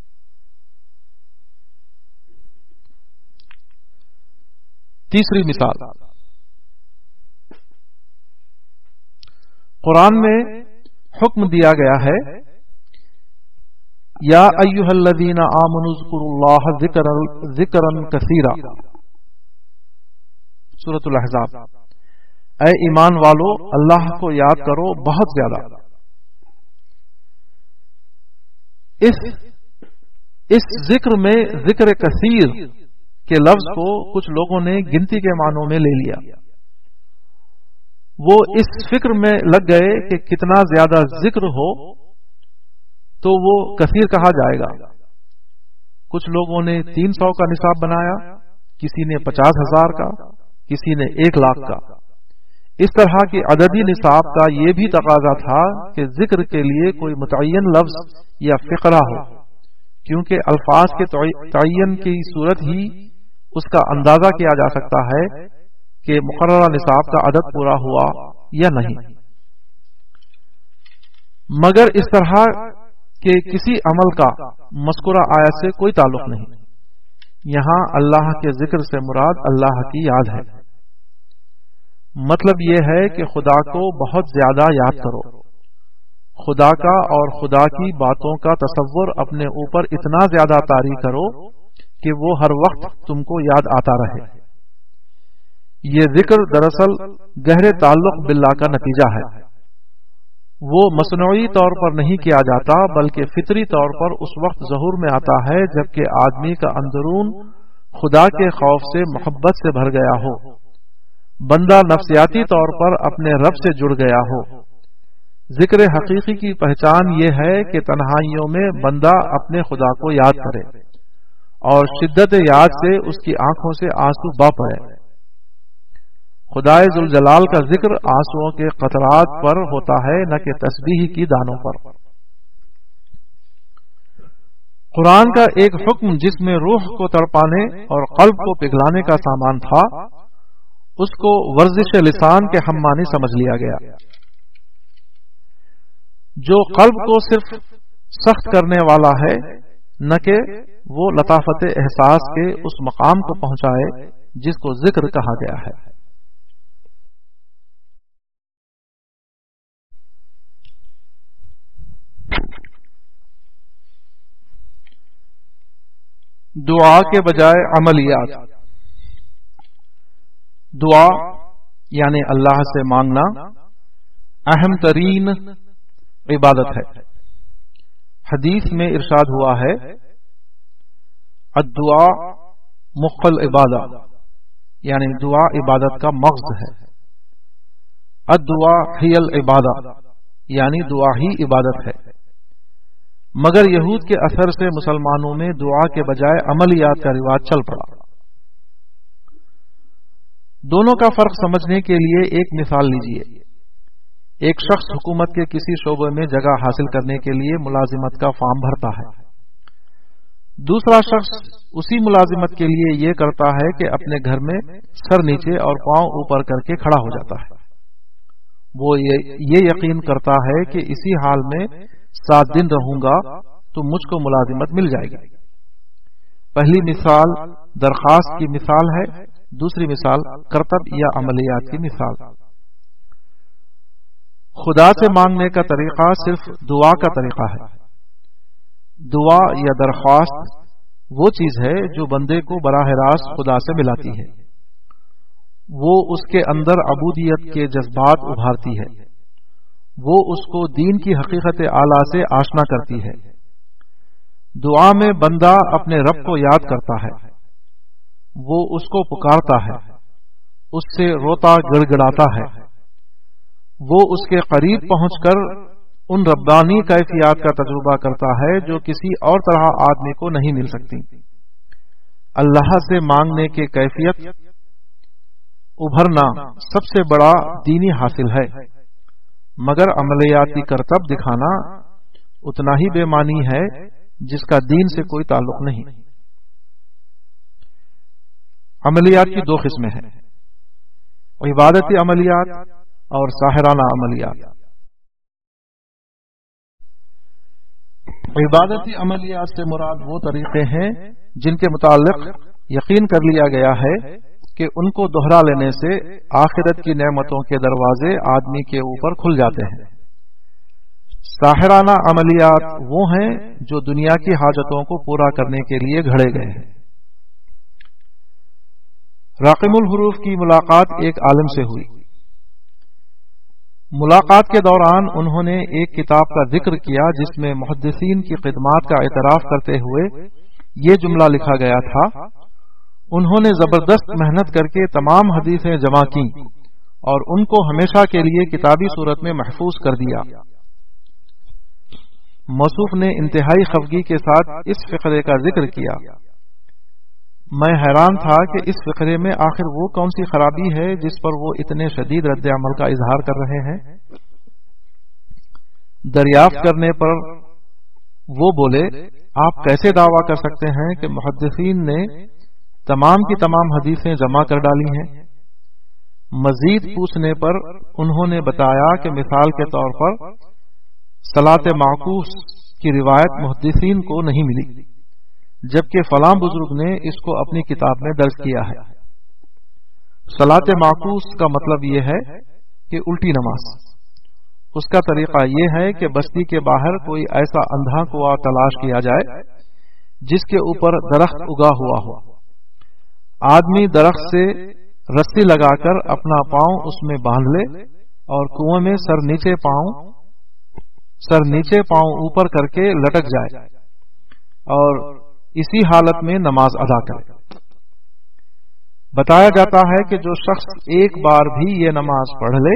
تیسری مثال، قرآن میں حکم دیا گیا ہے یا ایھا الذین آمنوا اذکروا اللہ ذکرا کثیرا، سورۃ الاحزاب۔ اے ایمان والو، اللہ کو یاد کرو بہت زیادہ۔ اس ذکر میں ذکر کثیر کے لفظ کو کچھ لوگوں نے گنتی کے معنوں میں لے لیا۔ وہ اس فکر میں لگ گئے کہ کتنا زیادہ ذکر ہو تو وہ کثیر کہا جائے گا۔ کچھ لوگوں نے 300 کا نصاب بنایا، کسی نے 50,000 کا، کسی نے 1,00,000 کا۔ اس طرح کے عددی نصاب کا یہ بھی تقاضا تھا کہ ذکر کے لیے کوئی متعین لفظ یا فقرہ ہو، کیونکہ الفاظ کے تعین کی صورت ہی اس کا اندازہ کیا جا سکتا ہے کہ مقررہ نصاب کا عدد پورا ہوا یا نہیں۔ مگر اس طرح کے کسی عمل کا مذکورہ آیت سے کوئی تعلق نہیں۔ یہاں اللہ کے ذکر سے مراد اللہ کی یاد ہے۔ مطلب یہ ہے کہ خدا کو بہت زیادہ یاد کرو، خدا کا اور خدا کی باتوں کا تصور اپنے اوپر اتنا زیادہ طاری کرو کہ وہ ہر وقت تم کو یاد آتا رہے۔ یہ ذکر دراصل گہرے تعلق باللہ کا نتیجہ ہے۔ وہ مصنوعی طور پر نہیں کیا جاتا، بلکہ فطری طور پر اس وقت ظہور میں آتا ہے جبکہ آدمی کا اندرون خدا کے خوف سے محبت سے بھر گیا ہو، بندہ نفسیاتی طور پر اپنے رب سے جڑ گیا ہو۔ ذکر حقیقی کی پہچان یہ ہے کہ تنہائیوں میں بندہ اپنے خدا کو یاد کرے اور شدت یاد سے اس کی آنکھوں سے آنسو بہ پڑے۔ خدائے ذوالجلال کا ذکر آنسوؤں کے قطرات پر ہوتا ہے، نہ کہ تسبیح کی دانوں پر۔ قرآن کا ایک حکم جس میں روح کو تڑپانے اور قلب کو پگھلانے کا سامان تھا، اس کو ورزش لسان کے ہم معنی سمجھ لیا گیا۔ جو قلب کو صرف سخت کرنے والا ہے، نہ کہ وہ لطافت احساس کے اس مقام کو پہنچائے جس کو ذکر کہا گیا ہے۔ دعا کے بجائے عملیات۔ دعا یعنی اللہ سے مانگنا اہم ترین عبادت ہے۔ حدیث میں ارشاد ہوا ہے، الدعاء مخ العبادہ، یعنی دعا عبادت کا مغز ہے۔ الدعاء ہی العبادہ، یعنی دعا ہی عبادت ہے۔ مگر یہود کے اثر سے مسلمانوں میں دعا کے بجائے عملیات کا رواج چل پڑا۔ دونوں کا فرق سمجھنے کے لیے ایک مثال لیجیے۔ ایک شخص حکومت کے کسی شعبے میں جگہ حاصل کرنے کے لیے ملازمت کا فارم بھرتا ہے۔ دوسرا شخص اسی ملازمت کے لیے یہ کرتا ہے کہ اپنے گھر میں سر نیچے اور پاؤں اوپر کر کے کھڑا ہو جاتا ہے۔ وہ یہ یقین کرتا ہے کہ اسی حال میں 7 دن رہوں گا تو مجھ کو ملازمت مل جائے گی۔ پہلی مثال درخواست کی مثال ہے، دوسری مثال کرتب یا عملیات کی مثال۔ خدا سے مانگنے کا طریقہ صرف دعا کا طریقہ ہے۔ دعا یا درخواست وہ چیز ہے جو بندے کو براہ راست خدا سے ملاتی ہے۔ وہ اس کے اندر عبودیت کے جذبات ابھارتی ہے۔ وہ اس کو دین کی حقیقت اعلیٰ سے آشنا کرتی ہے۔ دعا میں بندہ اپنے رب کو یاد کرتا ہے، وہ اس کو پکارتا ہے، اس سے روتا گڑ گڑاتا ہے۔ وہ اس کے قریب پہنچ کر ان ربانی کیفیات کا تجربہ کرتا ہے جو کسی اور طرح آدمی کو نہیں مل سکتی۔ اللہ سے مانگنے کے کیفیت ابھرنا سب سے بڑا دینی حاصل ہے، مگر عملیاتی کرتب دکھانا اتنا ہی بے معنی ہے جس کا دین سے کوئی تعلق نہیں۔ عملیات کی 2 قسمیں ہیں، عبادتی عملیات اور ساحرانہ عملیات۔ عبادتی عملیات سے مراد وہ طریقے ہیں جن کے متعلق یقین کر لیا گیا ہے کہ ان کو دوہرا لینے سے آخرت کی نعمتوں کے دروازے آدمی کے اوپر کھل جاتے ہیں۔ ساحرانہ عملیات وہ ہیں جو دنیا کی حاجتوں کو پورا کرنے کے لیے گھڑے گئے ہیں۔ راقم الحروف کی ملاقات ایک عالم سے ہوئی۔ ملاقات کے دوران انہوں نے ایک کتاب کا ذکر کیا جس میں محدثین کی خدمات کا اعتراف کرتے ہوئے یہ جملہ لکھا گیا تھا، انہوں نے زبردست محنت کر کے تمام حدیثیں جمع کی اور ان کو ہمیشہ کے لیے کتابی صورت میں محفوظ کر دیا۔ موصوف نے انتہائی خفگی کے ساتھ اس فقرے کا ذکر کیا۔ میں حیران تھا کہ اس فقرے میں آخر وہ کون سی خرابی ہے جس پر وہ اتنے شدید رد عمل کا اظہار کر رہے ہیں۔ دریافت کرنے پر وہ بولے، آپ کیسے دعویٰ کر سکتے ہیں کہ محدثین نے تمام کی تمام حدیثیں جمع کر ڈالی ہیں؟ مزید پوچھنے پر انہوں نے بتایا کہ مثال کے طور پر صلاۃ معکوس کی روایت محدثین کو نہیں ملی، جبکہ فلاں بزرگ نے اس کو اپنی کتاب میں درج کیا ہے۔ صلاۃ معکوس کا مطلب یہ ہے کہ الٹی نماز۔ اس کا طریقہ یہ ہے کہ بستی کے باہر کوئی ایسا اندھا کنواں تلاش کیا جائے جس کے اوپر درخت اگا ہوا ہو۔ آدمی درخت سے رسی لگا کر اپنا پاؤں اس میں باندھ لے اور کنویں میں سر نیچے پاؤں اوپر کر کے لٹک جائے اور اسی حالت میں نماز ادا کرے۔ بتایا جاتا ہے کہ جو شخص ایک بار بھی یہ نماز پڑھ لے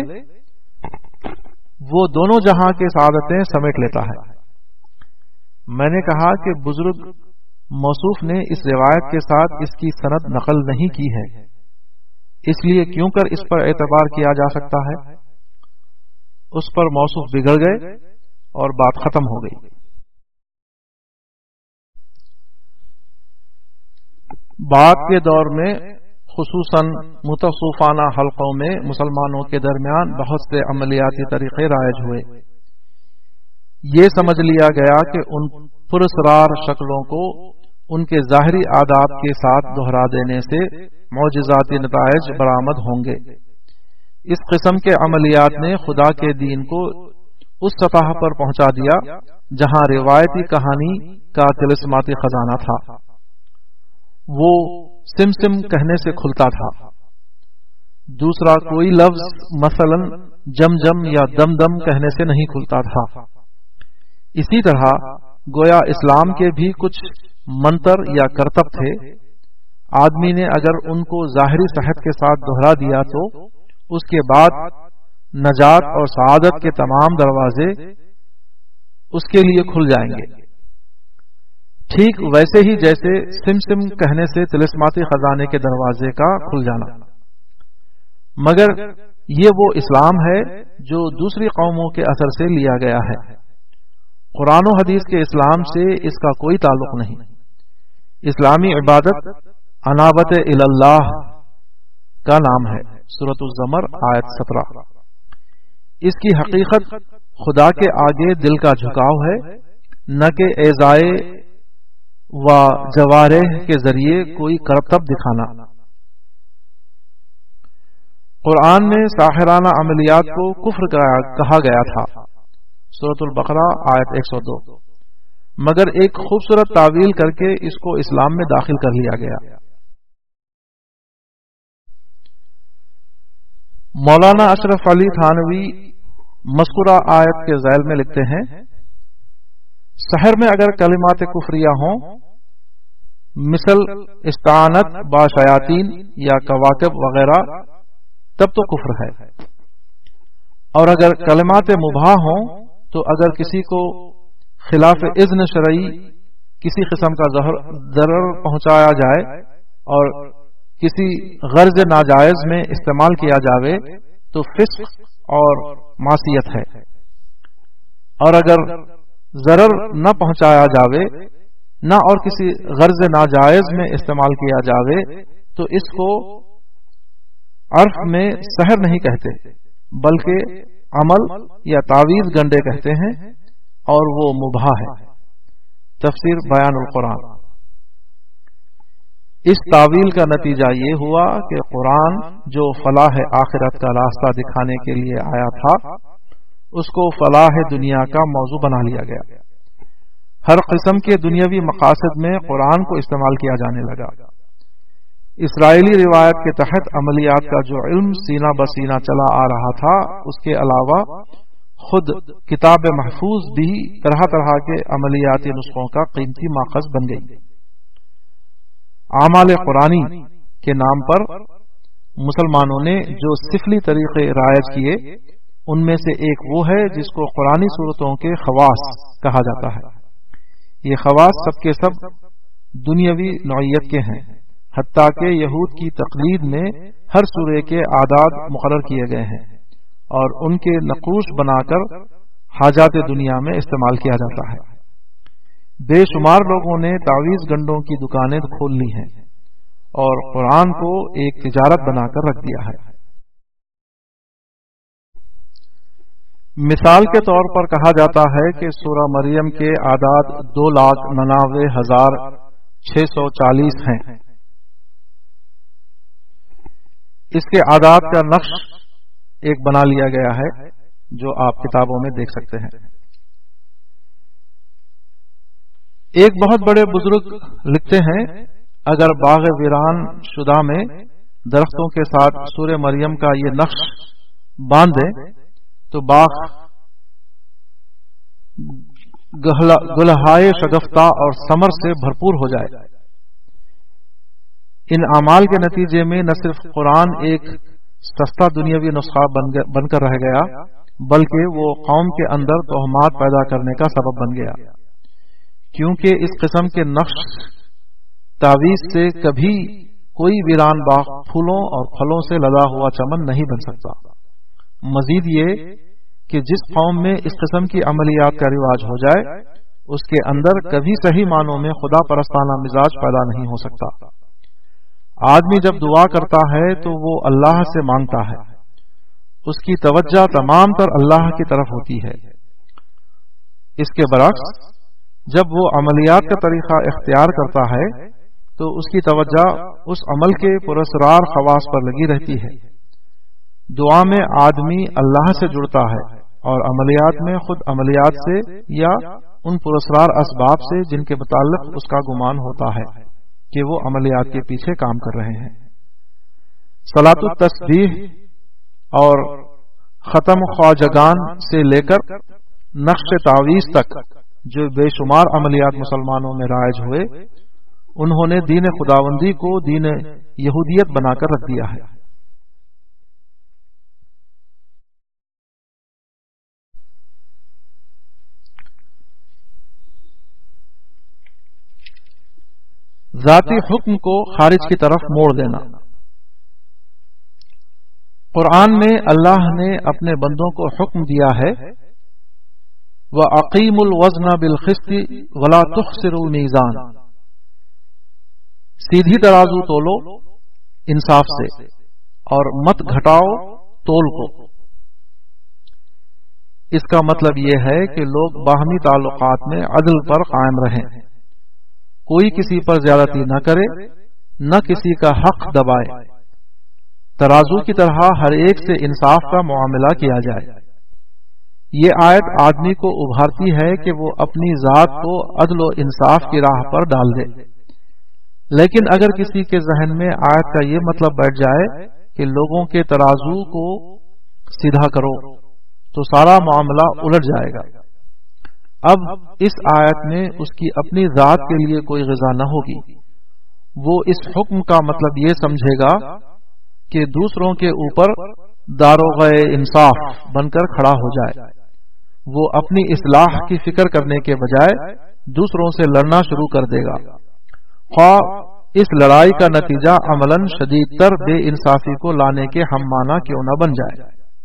وہ دونوں جہاں کے سعادتیں سمیٹ لیتا ہے۔ میں نے کہا کہ بزرگ موصوف نے اس روایت کے ساتھ اس کی سند نقل نہیں کی ہے، اس لیے کیوں کر اس پر اعتبار کیا جا سکتا ہے؟ اس پر موصوف بگڑ گئے اور بات ختم ہو گئی۔ بعد کے دور میں خصوصاً متصوفانہ حلقوں میں مسلمانوں کے درمیان بہت سے عملیاتی طریقے رائج ہوئے۔ یہ سمجھ لیا گیا کہ ان پراسرار شکلوں کو ان کے ظاہری عادات کے ساتھ دہرا دینے سے معجزاتی نتائج برآمد ہوں گے۔ اس قسم کے عملیات نے خدا کے دین کو اس سطح پر پہنچا دیا جہاں روایتی کہانی کا طلسماتی خزانہ تھا، وہ سم کہنے سے کھلتا تھا۔ دوسرا کوئی لفظ مثلا جم یا دم کہنے سے نہیں کھلتا تھا۔ اسی طرح گویا اسلام کے بھی کچھ منتر یا کرتب تھے، آدمی نے اگر ان کو ظاہری صحت کے ساتھ دہرا دیا تو اس کے بعد نجات اور سعادت کے تمام دروازے اس کے لیے کھل جائیں گے، ٹھیک ویسے ہی جیسے سم کہنے سے طلسماتی خزانے کے دروازے کا کھل جانا۔ مگر یہ وہ اسلام ہے جو دوسری قوموں کے اثر سے لیا گیا ہے، قرآن و حدیث کے اسلام سے اس کا کوئی تعلق نہیں۔ اسلامی عبادت انابت اللہ کا نام ہے، سورۃ الزمر آیت 17۔ اس کی حقیقت خدا کے آگے دل کا جھکاؤ ہے، نہ کہ اعضائے و جوارح کے ذریعے کوئی کرتب دکھانا۔ قرآن میں ساحرانہ عملیات کو کفر کہا گیا تھا، سورۃ البقرہ آیت 102، مگر ایک خوبصورت تعویل کر کے اس کو اسلام میں داخل کر لیا گیا۔ مولانا اشرف علی تھانوی مذکورہ آیت کے ذیل میں لکھتے ہیں، سحر میں اگر کلمات کفریہ ہوں مثل استعانت با شیاطین یا کواکب وغیرہ تب تو کفر ہے، اور اگر کلمات مباح ہوں تو اگر کسی کو خلاف اذن شرعی کسی قسم کا ضرر پہنچایا جائے اور کسی غرض ناجائز میں استعمال کیا جاوے تو فسق اور معصیت ہے، اور اگر ضرر نہ پہنچایا جاوے نہ اور کسی غرض ناجائز میں استعمال کیا جاوے تو اس کو عرف میں سحر نہیں کہتے بلکہ عمل یا تعویذ گنڈے کہتے ہیں، اور وہ مباح ہے۔ تفسیر بیان القرآن۔ اس تعویل کا نتیجہ یہ ہوا کہ قرآن جو فلاح آخرت کا راستہ دکھانے کے لیے آیا تھا اس کو فلاح دنیا کا موضوع بنا لیا گیا۔ ہر قسم کے دنیاوی مقاصد میں قرآن کو استعمال کیا جانے لگا۔ اسرائیلی روایت کے تحت عملیات کا جو علم سینہ بسینہ چلا آ رہا تھا، اس کے علاوہ خود کتاب محفوظ بھی طرح طرح کے عملیاتی نسخوں کا قیمتی ماخذ بن گئی۔ اعمال قرآنی کے نام پر مسلمانوں نے جو سفلی طریقے رائج کیے ان میں سے ایک وہ ہے جس کو قرآنی صورتوں کے خواص کہا جاتا ہے۔ یہ خواص سب کے سب دنیاوی نوعیت کے ہیں، حتیٰ کہ یہود کی تقلید میں ہر سورے کے اعداد مقرر کیے گئے ہیں اور ان کے نقوش بنا کر حاجات دنیا میں استعمال کیا جاتا ہے۔ بے شمار لوگوں نے تعویذ گنڈوں کی دکانیں کھول لی ہیں اور قرآن کو ایک تجارت بنا کر رکھ دیا ہے۔ مثال کے طور پر کہا جاتا ہے کہ سورہ مریم کے اعداد 2,99,640 ہیں۔ اس کے اعداد کا نقش ایک بنا لیا گیا ہے جو آپ کتابوں میں دیکھ سکتے ہیں۔ ایک بہت بڑے بزرگ لکھتے ہیں، اگر باغ ویران شدہ میں درختوں کے ساتھ سورہ مریم کا یہ نقش باندھ دیں تو باغ گلہائے شگفتہ اور ثمر سے بھرپور ہو جائے۔ ان اعمال کے نتیجے میں نہ صرف قرآن ایک سستا دنیاوی نسخہ بن کر رہ گیا، بلکہ وہ قوم کے اندر توہمات پیدا کرنے کا سبب بن گیا، کیونکہ اس قسم کے نقش تعویذ سے کبھی کوئی ویران باغ پھولوں اور پھلوں سے لدا ہوا چمن نہیں بن سکتا۔ مزید یہ کہ جس قوم میں اس قسم کی عملیات کا رواج ہو جائے، اس کے اندر کبھی صحیح معنوں میں خدا پرستانہ مزاج پیدا نہیں ہو سکتا۔ آدمی جب دعا کرتا ہے تو وہ اللہ سے مانگتا ہے، اس کی توجہ تمام تر اللہ کی طرف ہوتی ہے۔ اس کے برعکس جب وہ عملیات کا طریقہ اختیار کرتا ہے تو اس کی توجہ اس عمل کے پراسرار خواص پر لگی رہتی ہے۔ دعا میں آدمی اللہ سے جڑتا ہے اور عملیات میں خود عملیات سے یا ان پراسرار اسباب سے جن کے متعلق اس کا گمان ہوتا ہے کہ وہ عملیات کے پیچھے کام کر رہے ہیں۔ صلاۃ التسبیح اور ختم خواجگان سے لے کر نقش تعویذ تک جو بے شمار عملیات مسلمانوں میں رائج ہوئے، انہوں نے دین خداوندی کو دین یہودیت بنا کر رکھ دیا ہے۔ ذاتی حکم کو خارج کی طرف موڑ دینا۔ قرآن میں اللہ نے اپنے بندوں کو حکم دیا ہے وَأَقِيمُوا الْوَزْنَ بِالْقِسْطِ وَلَا تُخْسِرُوا الْمِيزَانَ، سیدھی ترازو تولو انصاف سے اور مت گھٹاؤ تول کو۔ اس کا مطلب یہ ہے کہ لوگ باہمی تعلقات میں عدل پر قائم رہیں، کوئی کسی پر زیادتی نہ کرے، نہ کسی کا حق دبائے، ترازو کی طرح ہر ایک سے انصاف کا معاملہ کیا جائے۔ یہ آیت آدمی کو ابھارتی ہے کہ وہ اپنی ذات کو عدل و انصاف کی راہ پر ڈال دے، لیکن اگر کسی کے ذہن میں آیت کا یہ مطلب بیٹھ جائے کہ لوگوں کے ترازو کو سیدھا کرو تو سارا معاملہ الٹ جائے گا۔ اب اس آیت میں اس کی اپنی ذات کے لیے کوئی غذا نہ ہوگی، وہ اس حکم کا مطلب یہ سمجھے گا کہ دوسروں کے اوپر داروغہ انصاف بن کر کھڑا ہو جائے۔ وہ اپنی اصلاح کی فکر کرنے کے بجائے دوسروں سے لڑنا شروع کر دے گا، خواہ اس لڑائی کا نتیجہ عملاً شدید تر بے انصافی کو لانے کے ہم معنی کیوں نہ بن جائے۔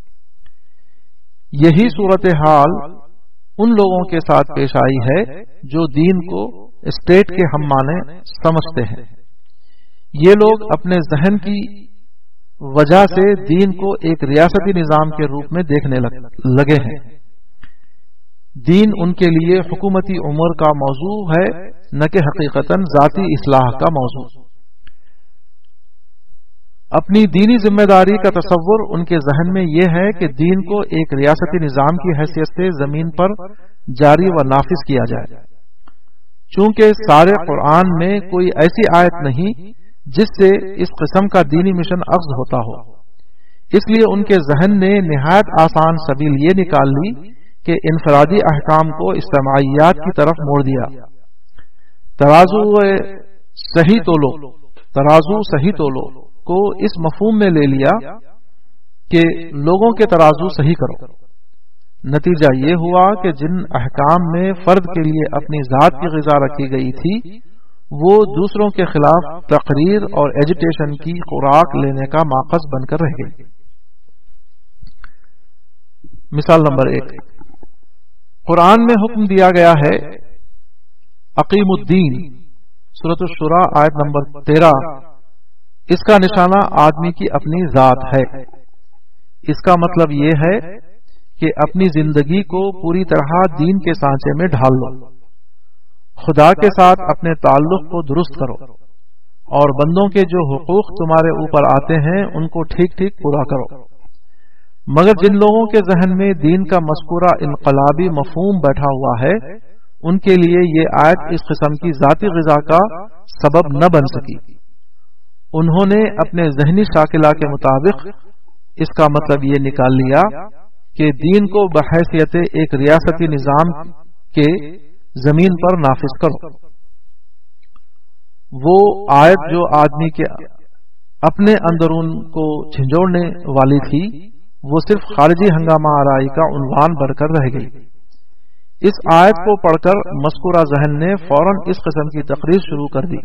یہی صورتحال ان لوگوں کے ساتھ پیش آئی ہے جو دین کو اسٹیٹ کے ہم معنی سمجھتے ہیں۔ یہ لوگ اپنے ذہن کی وجہ سے دین کو ایک ریاستی نظام کے روپ میں دیکھنے لگے ہیں۔ دین ان کے لیے حکومتی امور کا موضوع ہے، نہ کہ حقیقتاً ذاتی اصلاح کا موضوع۔ اپنی دینی ذمہ داری کا تصور ان کے ذہن میں یہ ہے کہ دین کو ایک ریاستی نظام کی حیثیت سے زمین پر جاری و نافذ کیا جائے۔ چونکہ سارے قرآن میں کوئی ایسی آیت نہیں جس سے اس قسم کا دینی مشن اخذ ہوتا ہو، اس لیے ان کے ذہن نے نہایت آسان سبیل یہ نکال لی کہ انفرادی احکام کو اجتماعیات کی طرف موڑ دیا۔ ترازو صحیح تولو کو اس مفہوم میں لے لیا کہ لوگوں کے ترازو صحیح کرو۔ نتیجہ یہ ہوا کہ جن احکام میں فرد کے لیے اپنی ذات کی غذا رکھی گئی تھی، وہ دوسروں کے خلاف تقریر اور ایجیٹیشن کی خوراک لینے کا ماخذ بن کر رہ گئی۔ مثال نمبر 1، قرآن میں حکم دیا گیا ہے اقیم الدین، سورۃ الشورى آیت نمبر 13۔ اس کا نشانہ آدمی کی اپنی ذات ہے۔ اس کا مطلب یہ ہے کہ اپنی زندگی کو پوری طرح دین کے سانچے میں ڈھال لو، خدا کے ساتھ اپنے تعلق کو درست کرو، اور بندوں کے جو حقوق تمہارے اوپر آتے ہیں ان کو ٹھیک ٹھیک پورا کرو۔ مگر جن لوگوں کے ذہن میں دین کا مذکورہ انقلابی مفہوم بیٹھا ہوا ہے، ان کے لیے یہ آیت اس قسم کی ذاتی غذا کا سبب نہ بن سکی۔ انہوں نے اپنے ذہنی شاکلہ کے مطابق اس کا مطلب یہ نکال لیا کہ دین کو بحیثیت ایک ریاستی نظام کے زمین پر نافذ کرو۔ وہ آیت جو آدمی کے اپنے اندرون کو جھنجھوڑنے والی تھی وہ صرف خارجی ہنگامہ آرائی کا عنوان بن کر رہ گئی۔ اس آیت کو پڑھ کر مذکورہ ذہن نے فوراً اس قسم کی تقریر شروع کر دی۔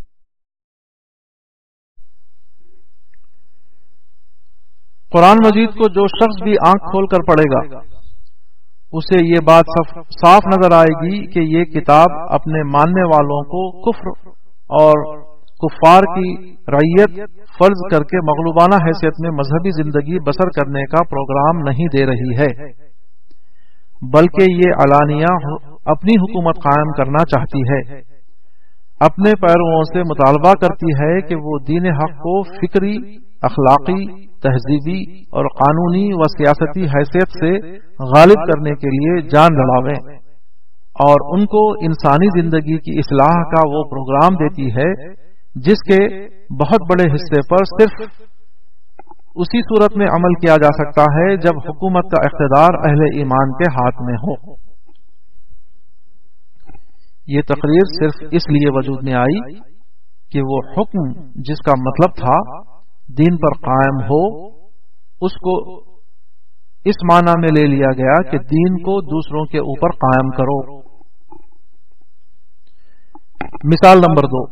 قرآن مجید کو جو شخص بھی آنکھ کھول کر پڑھے گا اسے یہ بات صاف نظر آئے گی کہ یہ کتاب اپنے ماننے والوں کو کفر اور کفار کی رعیت فرض کر کے مغلوبانہ حیثیت میں مذہبی زندگی بسر کرنے کا پروگرام نہیں دے رہی ہے، بلکہ یہ علانیہ اپنی حکومت قائم کرنا چاہتی ہے، اپنے پیرووں سے مطالبہ کرتی ہے کہ وہ دین حق کو فکری، اخلاقی، تہذیبی اور قانونی و سیاسی حیثیت سے غالب کرنے کے لیے جان لڑاویں، اور ان کو انسانی زندگی کی اصلاح کا وہ پروگرام دیتی ہے جس کے بہت بڑے حصے پر صرف اسی صورت میں عمل کیا جا سکتا ہے جب حکومت کا اقتدار اہل ایمان کے ہاتھ میں ہو۔ یہ تقریر صرف اس لیے وجود میں آئی کہ وہ حکم جس کا مطلب تھا دین پر قائم ہو، اس کو اس معنی میں لے لیا گیا کہ دین کو دوسروں کے اوپر قائم کرو۔ مثال نمبر 2،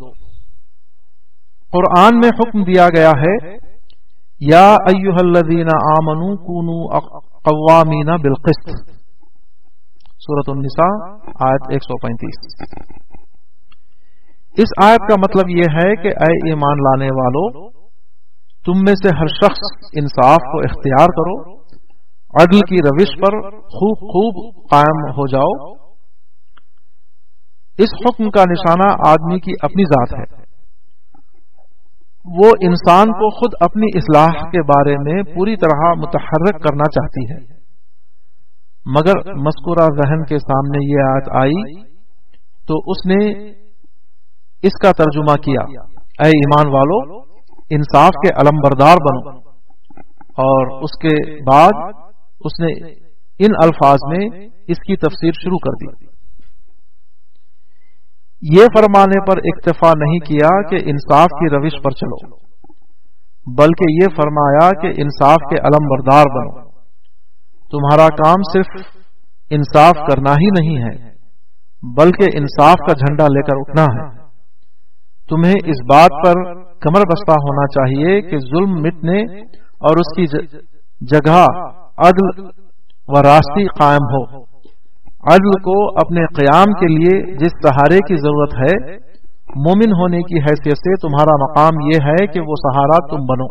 قرآن میں حکم دیا گیا ہے یا ایھا الذین آمنوا کونوا قوامین بالقسط، سورۃ النساء آیت 135۔ اس آیت کا مطلب یہ ہے کہ اے ایمان لانے والو، تم میں سے ہر شخص انصاف کو اختیار کرو، عدل کی روش پر خوب قائم ہو جاؤ۔ اس حکم کا نشانہ آدمی کی اپنی ذات ہے، وہ انسان کو خود اپنی اصلاح کے بارے میں پوری طرح متحرک کرنا چاہتی ہے، مگر مذکورہ ذہن کے سامنے یہ آیت آئی تو اس نے اس کا ترجمہ کیا، اے ایمان والو انصاف کے علمبردار بنو، اور اس کے بعد اس نے ان الفاظ میں اس کی تفسیر شروع کر دی۔ یہ فرمانے پر اکتفا نہیں کیا کہ انصاف کی روش پر چلو، بلکہ یہ فرمایا کہ انصاف کے علمبردار بنو۔ تمہارا کام صرف انصاف کرنا ہی نہیں ہے بلکہ انصاف کا جھنڈا لے کر اٹھنا ہے۔ تمہیں اس بات پر کمر بستہ ہونا چاہیے کہ ظلم مٹنے اور اس کی جگہ عدل و راستی قائم ہو۔ عدل کو اپنے قیام کے لیے جس سہارے کی ضرورت ہے، مومن ہونے کی حیثیت سے تمہارا مقام یہ ہے کہ وہ سہارا تم بنو۔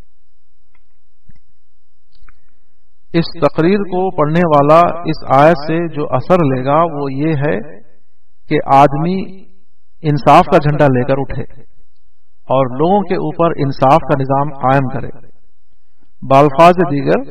اس تقریر کو پڑھنے والا اس آیت سے جو اثر لے گا وہ یہ ہے کہ آدمی انصاف کا جھنڈا لے کر اٹھے اور لوگوں کے اوپر انصاف کا نظام قائم کرے۔ بالفاظ دیگر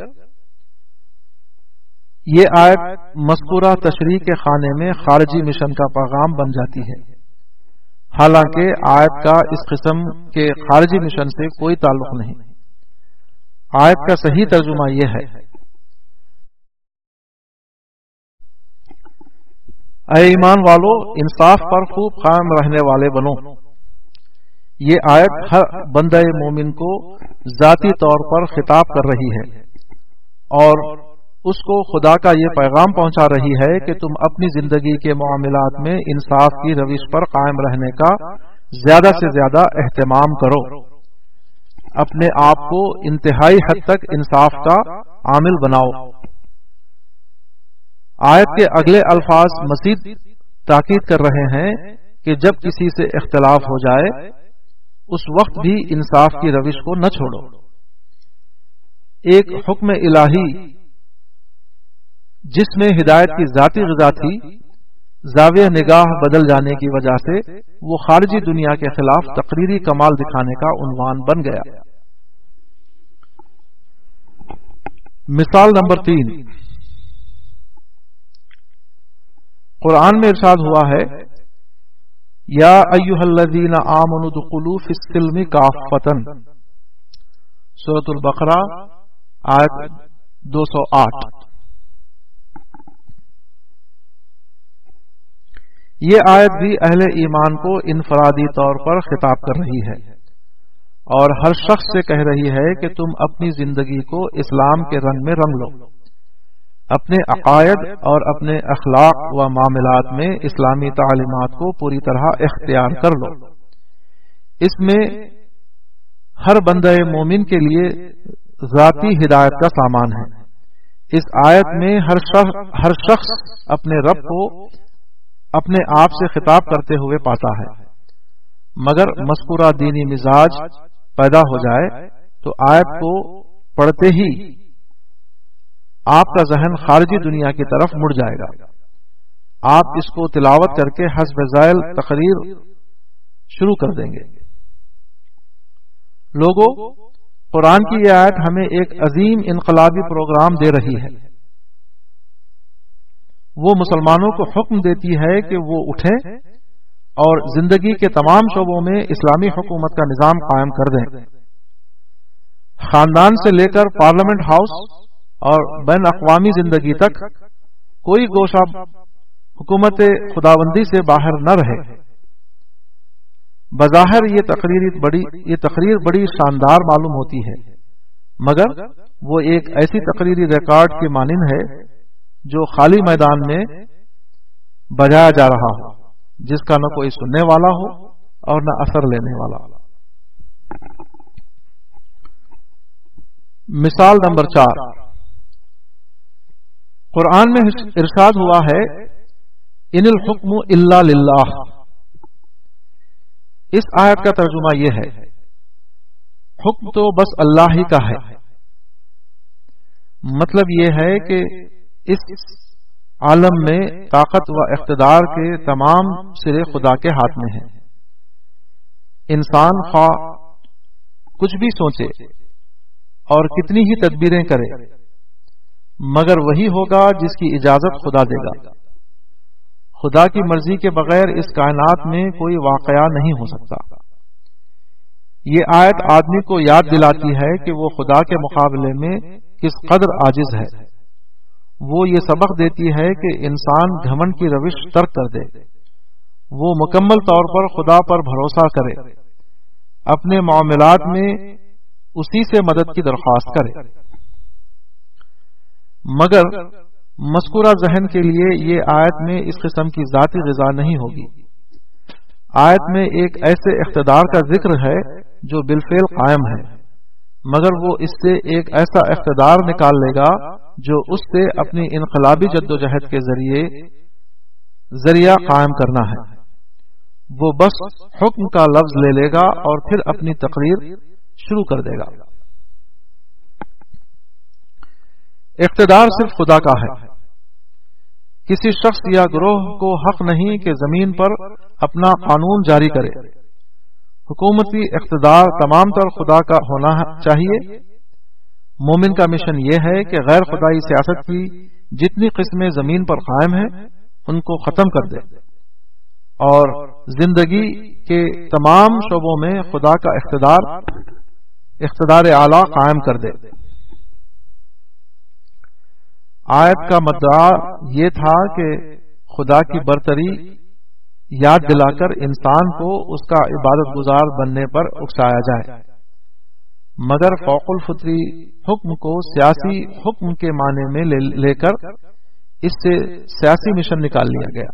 یہ آیت مذکورہ تشریح کے خانے میں خارجی مشن کا پیغام بن جاتی ہے، حالانکہ آیت کا اس قسم کے خارجی مشن سے کوئی تعلق نہیں۔ آیت کا صحیح ترجمہ یہ ہے، اے ایمان والو انصاف پر خوب قائم رہنے والے بنو۔ یہ آیت ہر بندہ مومن کو ذاتی طور پر خطاب کر رہی ہے اور اس کو خدا کا یہ پیغام پہنچا رہی ہے کہ تم اپنی زندگی کے معاملات میں انصاف کی روش پر قائم رہنے کا زیادہ سے زیادہ اہتمام کرو، اپنے آپ کو انتہائی حد تک انصاف کا عامل بناؤ۔ آیت کے اگلے الفاظ مزید تاکید کر رہے ہیں کہ جب کسی سے اختلاف ہو جائے اس وقت بھی انصاف کی روش کو نہ چھوڑو۔ ایک حکم الہی جس میں ہدایت کی ذاتی غذا تھی، زاویہ نگاہ بدل جانے کی وجہ سے وہ خارجی دنیا کے خلاف تقریری کمال دکھانے کا عنوان بن گیا۔ مثال نمبر 3، قرآن میں ارشاد ہوا ہے یا ایھا الذین آمنوا ادخلوا فی السلم کافۃ، سورۃ البقرہ آیت 208۔ یہ آیت بھی اہل ایمان کو انفرادی طور پر خطاب کر رہی ہے اور ہر شخص سے کہہ رہی ہے کہ تم اپنی زندگی کو اسلام کے رنگ میں رنگ لو، اپنے عقائد اور اپنے اخلاق و معاملات میں اسلامی تعلیمات کو پوری طرح اختیار کر لو۔ اس میں ہر بندہ مومن کے لیے ذاتی ہدایت کا سامان ہے۔ اس آیت میں ہر شخص اپنے رب کو اپنے آپ سے خطاب کرتے ہوئے پاتا ہے، مگر مذکورہ دینی مزاج پیدا ہو جائے تو آیت کو پڑھتے ہی آپ کا ذہن خارجی دنیا کی طرف مڑ جائے گا۔ آپ اس کو تلاوت کر کے حسب ذیل تقریر شروع کر دیں گے۔ لوگوں، قرآن کی یہ آیت ہمیں ایک عظیم انقلابی پروگرام دے رہی ہے۔ وہ مسلمانوں کو حکم دیتی ہے کہ وہ اٹھیں اور زندگی کے تمام شعبوں میں اسلامی حکومت کا نظام قائم کر دیں۔ خاندان سے لے کر پارلیمنٹ ہاؤس اور بین الاقوامی زندگی تک کوئی گوشہ حکومت خداوندی سے باہر نہ رہے۔ بظاہر یہ تقریر بڑی شاندار معلوم ہوتی ہے، مگر وہ ایک ایسی تقریری ریکارڈ کی مانند ہے جو خالی میدان میں بجایا جا رہا ہو، جس کا نہ کوئی سننے والا ہو اور نہ اثر لینے والا۔ مثال نمبر 4، قرآن میں ارشاد ہوا ہے ان الحکم الا للہ۔ اس آیت کا ترجمہ یہ ہے، حکم تو بس اللہ ہی کا ہے۔ مطلب یہ ہے کہ اس عالم میں طاقت و اقتدار کے تمام سرے خدا کے ہاتھ میں ہیں۔ انسان خواہ کچھ بھی سوچے اور کتنی ہی تدبیریں کرے، مگر وہی ہوگا جس کی اجازت خدا دے گا۔ خدا کی مرضی کے بغیر اس کائنات میں کوئی واقعہ نہیں ہو سکتا۔ یہ آیت آدمی کو یاد دلاتی ہے کہ وہ خدا کے مقابلے میں کس قدر عاجز ہے۔ وہ یہ سبق دیتی ہے کہ انسان گھمنڈ کی روش ترک کر دے، وہ مکمل طور پر خدا پر بھروسہ کرے، اپنے معاملات میں اسی سے مدد کی درخواست کرے۔ مگر مذکورہ ذہن کے لیے یہ آیت میں اس قسم کی ذاتی غذا نہیں ہوگی۔ آیت میں ایک ایسے اقتدار کا ذکر ہے جو بالفعل قائم ہے، مگر وہ اس سے ایک ایسا اقتدار نکال لے گا جو اس سے اپنی انقلابی جدوجہد کے ذریعہ قائم کرنا ہے۔ وہ بس حکم کا لفظ لے لے گا اور پھر اپنی تقریر شروع کر دے گا۔ اقتدار صرف خدا کا ہے۔ کسی شخص یا گروہ کو حق نہیں کہ زمین پر اپنا قانون جاری کرے۔ حکومتی اقتدار تمام تر خدا کا ہونا چاہیے۔ مومن کا مشن یہ ہے کہ غیر خدائی سیاست کی جتنی قسمیں زمین پر قائم ہیں ان کو ختم کر دے اور زندگی کے تمام شعبوں میں خدا کا اقتدار اعلیٰ قائم کر دے۔ آیت کا مدعا یہ تھا کہ خدا کی برتری یاد دلا کر انسان کو اس کا عبادت گزار بننے پر اکسایا جائے، مگر فوق الفطری حکم کو سیاسی حکم کے معنی میں لے کر اس سے سیاسی مشن نکال لیا گیا۔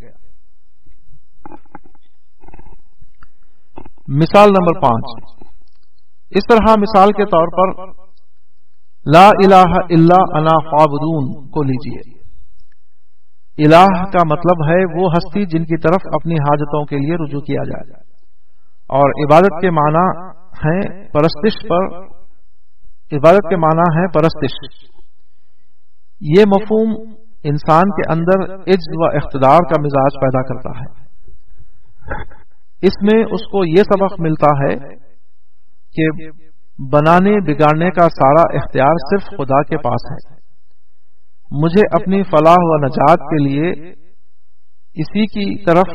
مثال نمبر 5، اس طرح مثال کے طور پر لا الہ الا انا فاعبدون کو لیجئے۔ الہ کا مطلب ہے وہ ہستی جن کی طرف اپنی حاجتوں کے لیے رجوع کیا جائے، اور عبادت کے معنی ہے پرستش۔ یہ مفہوم انسان کے اندر عجز و اقتدار کا مزاج پیدا کرتا ہے۔ اس میں اس کو یہ سبق ملتا ہے کہ بنانے بگاڑنے کا سارا اختیار صرف خدا کے پاس ہے۔ مجھے اپنی فلاح و نجات کے لیے اسی کی طرف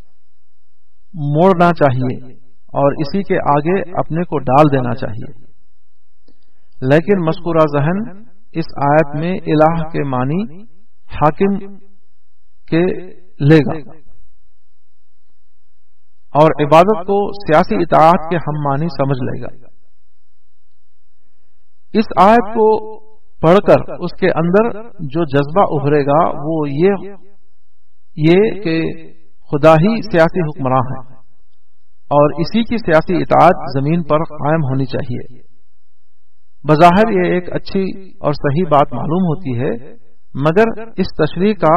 موڑنا چاہیے اور اسی کے آگے اپنے کو ڈال دینا چاہیے۔ لیکن مذکورہ ذہن اس آیت میں الہ کے معنی حاکم کے لے گا، اور عبادت کو سیاسی اطاعت کے ہم معنی سمجھ لے گا۔ اس آیت کو پڑھ کر اس کے اندر جو جذبہ ابھرے گا وہ یہ کہ خدا ہی سیاسی حکمراں ہے اور اسی کی سیاسی اطاعت زمین پر قائم ہونی چاہیے۔ بظاہر یہ ایک اچھی اور صحیح بات معلوم ہوتی ہے، مگر اس تشریح کا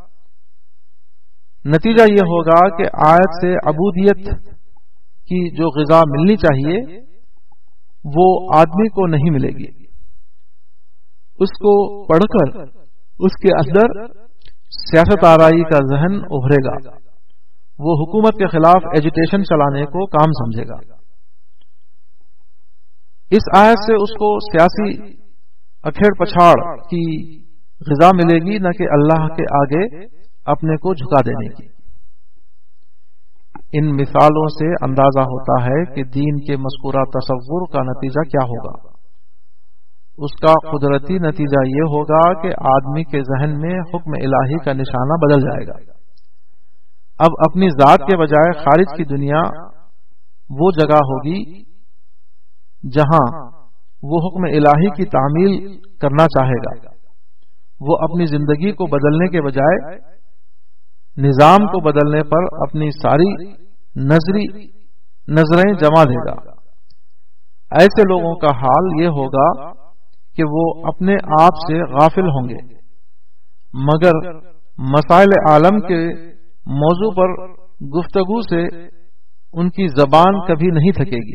نتیجہ یہ ہوگا کہ آیت سے عبودیت کی جو غذا ملنی چاہیے وہ آدمی کو نہیں ملے گی۔ اس کو پڑھ کر اس کے اندر سیاست آرائی کا ذہن ابھرے گا، وہ حکومت کے خلاف ایجیٹیشن چلانے کو کام سمجھے گا۔ اس آیت سے اس کو سیاسی اکھیڑ پچھاڑ کی غذا ملے گی، نہ کہ اللہ کے آگے اپنے کو جھکا دینے کی۔ ان مثالوں سے اندازہ ہوتا ہے کہ دین کے مذکورہ تصور کا نتیجہ کیا ہوگا۔ اس کا قدرتی نتیجہ یہ ہوگا کہ آدمی کے ذہن میں حکم الہی کا نشانہ بدل جائے گا۔ اب اپنی ذات کے بجائے خارج کی دنیا وہ جگہ ہوگی جہاں وہ حکم الہی کی تعمیل کرنا چاہے گا۔ وہ اپنی زندگی کو بدلنے کے بجائے نظام کو بدلنے پر اپنی ساری نظریں جما دے گا۔ ایسے لوگوں کا حال یہ ہوگا کہ وہ اپنے آپ سے غافل ہوں گے، مگر مسائل عالم کے موضوع پر گفتگو سے ان کی زبان کبھی نہیں تھکے گی۔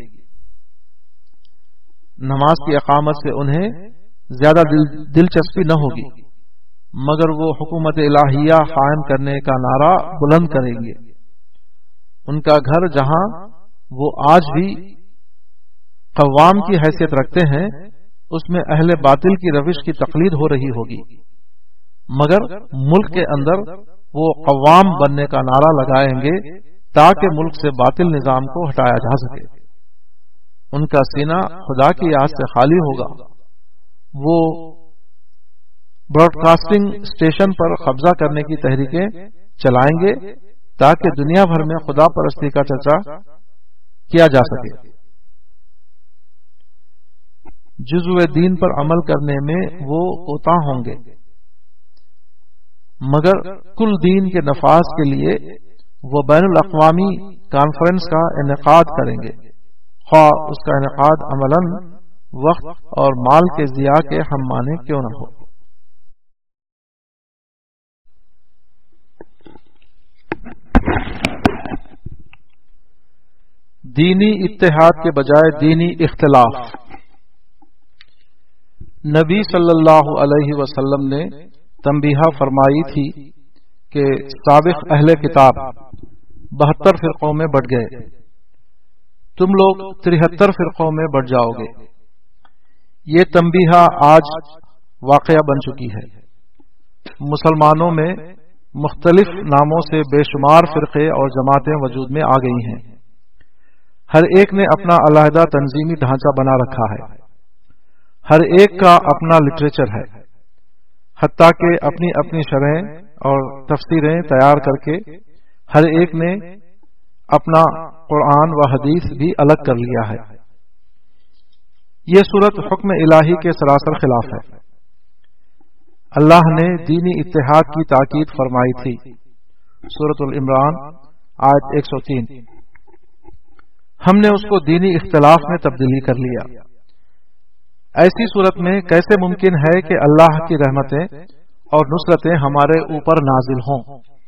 نماز کی اقامت سے انہیں زیادہ دلچسپی نہ ہوگی، مگر وہ حکومت الہیہ قائم کرنے کا نعرہ بلند کریں گے۔ ان کا گھر جہاں وہ آج بھی قوام کی حیثیت رکھتے ہیں، اس میں اہل باطل کی روش کی تقلید ہو رہی ہوگی، مگر ملک کے اندر وہ قوام بننے کا نعرہ لگائیں گے تاکہ ملک سے باطل نظام کو ہٹایا جا سکے۔ ان کا سینہ خدا کی یاد سے خالی ہوگا۔ وہ براڈ کاسٹنگ اسٹیشن پر قبضہ کرنے کی تحریکیں چلائیں گے تاکہ دنیا بھر میں خدا پرستی کا چرچا کیا جا سکے۔ جزو دین پر عمل کرنے میں وہ کوتاہ ہوں گے، مگر کل دین کے نفاذ کے لیے وہ بین الاقوامی کانفرنس کا انعقاد کریں گے، خواہ اس کا انعقاد عملاً وقت اور مال کے ضیاع کے ہم مانے کیوں نہ ہو۔ دینی اتحاد کے بجائے دینی اختلاف۔ نبی صلی اللہ علیہ وسلم نے تنبیہ فرمائی تھی کہ سابق اہل کتاب 72 فرقوں میں بٹ گئے، تم لوگ 73 فرقوں میں بٹ جاؤ گے۔ یہ تنبیہ آج واقعہ بن چکی ہے۔ مسلمانوں میں مختلف ناموں سے بے شمار فرقے اور جماعتیں وجود میں آ گئی ہیں۔ ہر ایک نے اپنا علیحدہ تنظیمی ڈھانچہ بنا رکھا ہے، ہر ایک کا اپنا لٹریچر ہے، حتیٰ کہ اپنی اپنی شرحیں اور تفسیریں تیار کر کے ہر ایک نے اپنا قرآن و حدیث بھی الگ کر لیا ہے۔ یہ صورت حکم الہی کے سراسر خلاف ہے۔ اللہ نے دینی اتحاد کی تاکید فرمائی تھی، سورۃ العمران آیت 103۔ ہم نے اس کو دینی اختلاف میں تبدیلی کر لیا۔ ایسی صورت میں کیسے ممکن ہے کہ اللہ کی رحمتیں اور نصرتیں ہمارے اوپر نازل ہوں؟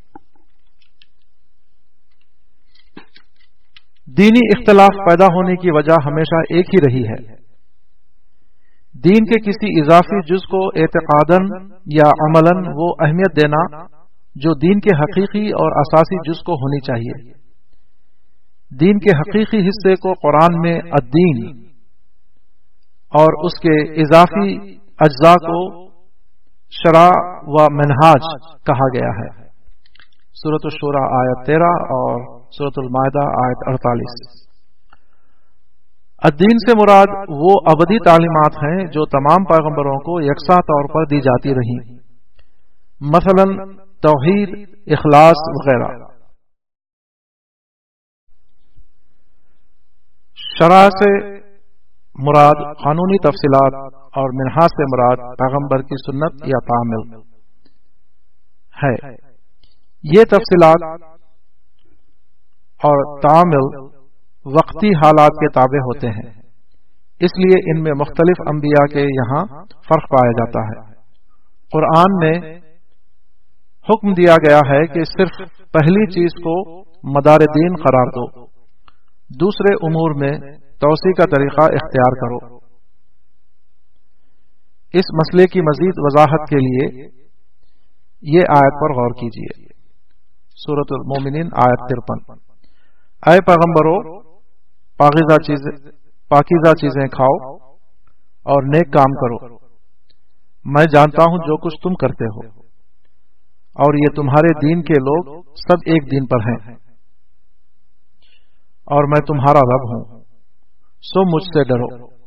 دینی اختلاف پیدا ہونے کی وجہ ہمیشہ ایک ہی رہی ہے، دین کے کسی اضافی جز کو اعتقاداً یا عملاً وہ اہمیت دینا جو دین کے حقیقی اور اساسی جز کو ہونی چاہیے۔ دین کے حقیقی حصے کو قرآن میں الدین اور اس کے اضافی اجزاء کو شرع و منہاج کہا گیا ہے، سورۃ الشورى آیت 13 اور سورۃ المائدہ آیت 48۔ الدین سے مراد وہ ابدی تعلیمات ہیں جو تمام پیغمبروں کو یکساں طور پر دی جاتی رہیں، مثلا توحید، اخلاص وغیرہ۔ شرع سے مراد قانونی تفصیلات اور منہاج سے مراد پیغمبر کی سنت یا تعامل ہے۔ یہ تفصیلات اور تعامل وقتی حالات کے تابع ہوتے ہیں، اس لیے ان میں مختلف انبیاء کے یہاں فرق پایا جاتا ہے۔ قرآن میں حکم دیا گیا ہے کہ صرف پہلی چیز کو مدار دین قرار دو، دوسرے امور میں توسیع کا طریقہ اختیار کرو۔ اس مسئلے کی مزید وضاحت کے لیے یہ آیت پر غور کیجیے، سورۃ المومنین آیت 53۔ اے پیغمبرو، پاکیزہ چیزیں کھاؤ اور نیک کام کرو، میں جانتا ہوں جو کچھ تم کرتے ہو، اور یہ تمہارے دین کے لوگ سب ایک دین پر ہیں، اور میں تمہارا رب ہوں، سو مجھ سے ڈرو۔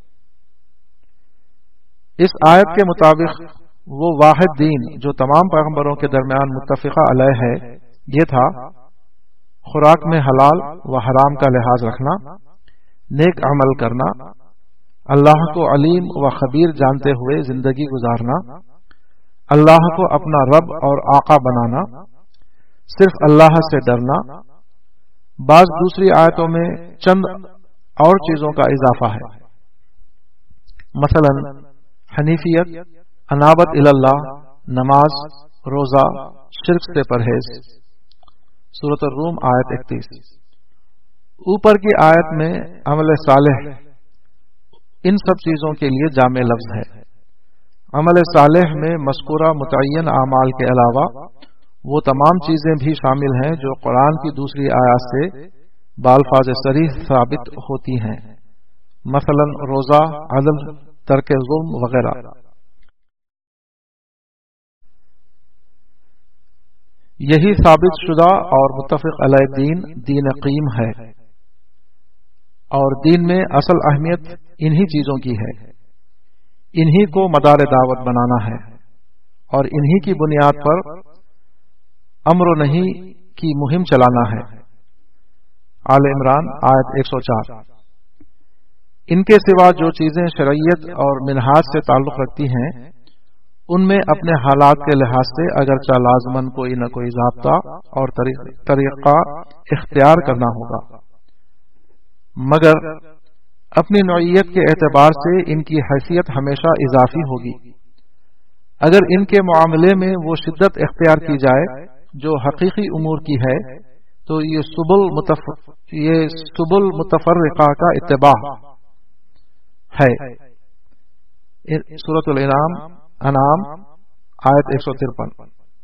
اس آیت کے مطابق وہ واحد دین جو تمام پیغمبروں کے درمیان متفقہ علیہ ہے یہ تھا خوراک میں حلال و حرام کا لحاظ رکھنا، نیک عمل کرنا، اللہ کو علیم و خبیر جانتے ہوئے زندگی گزارنا، اللہ کو اپنا رب اور آقا بنانا، صرف اللہ سے ڈرنا۔ بعض دوسری آیتوں میں چند اور چیزوں کا اضافہ ہے، مثلا حنیفیت، انابت اللہ، نماز، روزہ، شرک سے پرہیز، سورۃ الروم آیت 31۔ اوپر کی آیت میں عمل صالح ان سب چیزوں کے لیے جامع لفظ ہے۔ عمل صالح میں مذکورہ متعین اعمال کے علاوہ وہ تمام چیزیں بھی شامل ہیں جو قرآن کی دوسری آیات سے بالفاظ صریح ثابت ہوتی ہیں، مثلا روزہ، عدل، ترک ظلم وغیرہ۔ یہی ثابت شدہ اور متفق علیہ دین قیم ہے، اور دین میں اصل اہمیت انہی چیزوں کی ہے، انہی کو مدار دعوت بنانا ہے، اور انہی کی بنیاد پر امر و نہی کی مہم چلانا ہے۔ آل عمران آیت 104۔ ان کے سوا جو چیزیں شرعیت اور منہاج سے تعلق رکھتی ہیں ان میں اپنے حالات کے لحاظ سے اگرچہ لازماً کوئی نہ کوئی ضابطہ اور طریقہ اختیار کرنا ہوگا، مگر اپنی نوعیت کے اعتبار سے ان کی حیثیت ہمیشہ اضافی ہوگی۔ اگر ان کے معاملے میں وہ شدت اختیار کی جائے جو حقیقی امور کی ہے تو یہ سبل متفرقہ کا اتباع ہے۔ سورۃ انعام آیت 153۔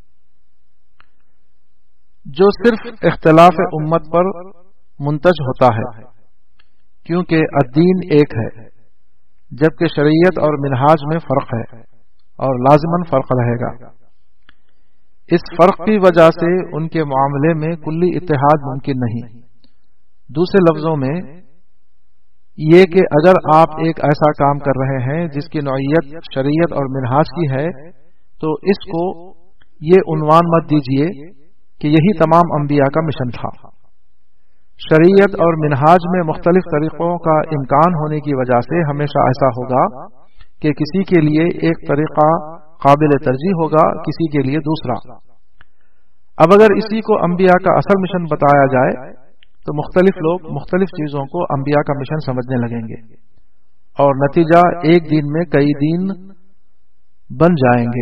جو صرف اختلاف امت پر منتج ہوتا ہے، کیونکہ الدین ایک ہے، جبکہ شریعت اور منہاج میں فرق ہے اور لازماً فرق رہے گا۔ اس فرق کی وجہ سے ان کے معاملے میں کلی اتحاد ممکن نہیں۔ دوسرے لفظوں میں یہ کہ اگر آپ ایک ایسا کام کر رہے ہیں جس کی نوعیت شریعت اور منہاج کی ہے تو اس کو یہ عنوان مت دیجیے کہ یہی تمام انبیاء کا مشن تھا۔ شریعت اور منہاج میں مختلف طریقوں کا امکان ہونے کی وجہ سے ہمیشہ ایسا ہوگا کہ کسی کے لیے ایک طریقہ قابل ترجیح ہوگا، کسی کے لیے دوسرا۔ اب اگر اسی کو انبیاء کا اصل مشن بتایا جائے تو مختلف لوگ مختلف چیزوں کو انبیاء کا مشن سمجھنے لگیں گے، اور نتیجہ ایک دین میں کئی دین بن جائیں گے،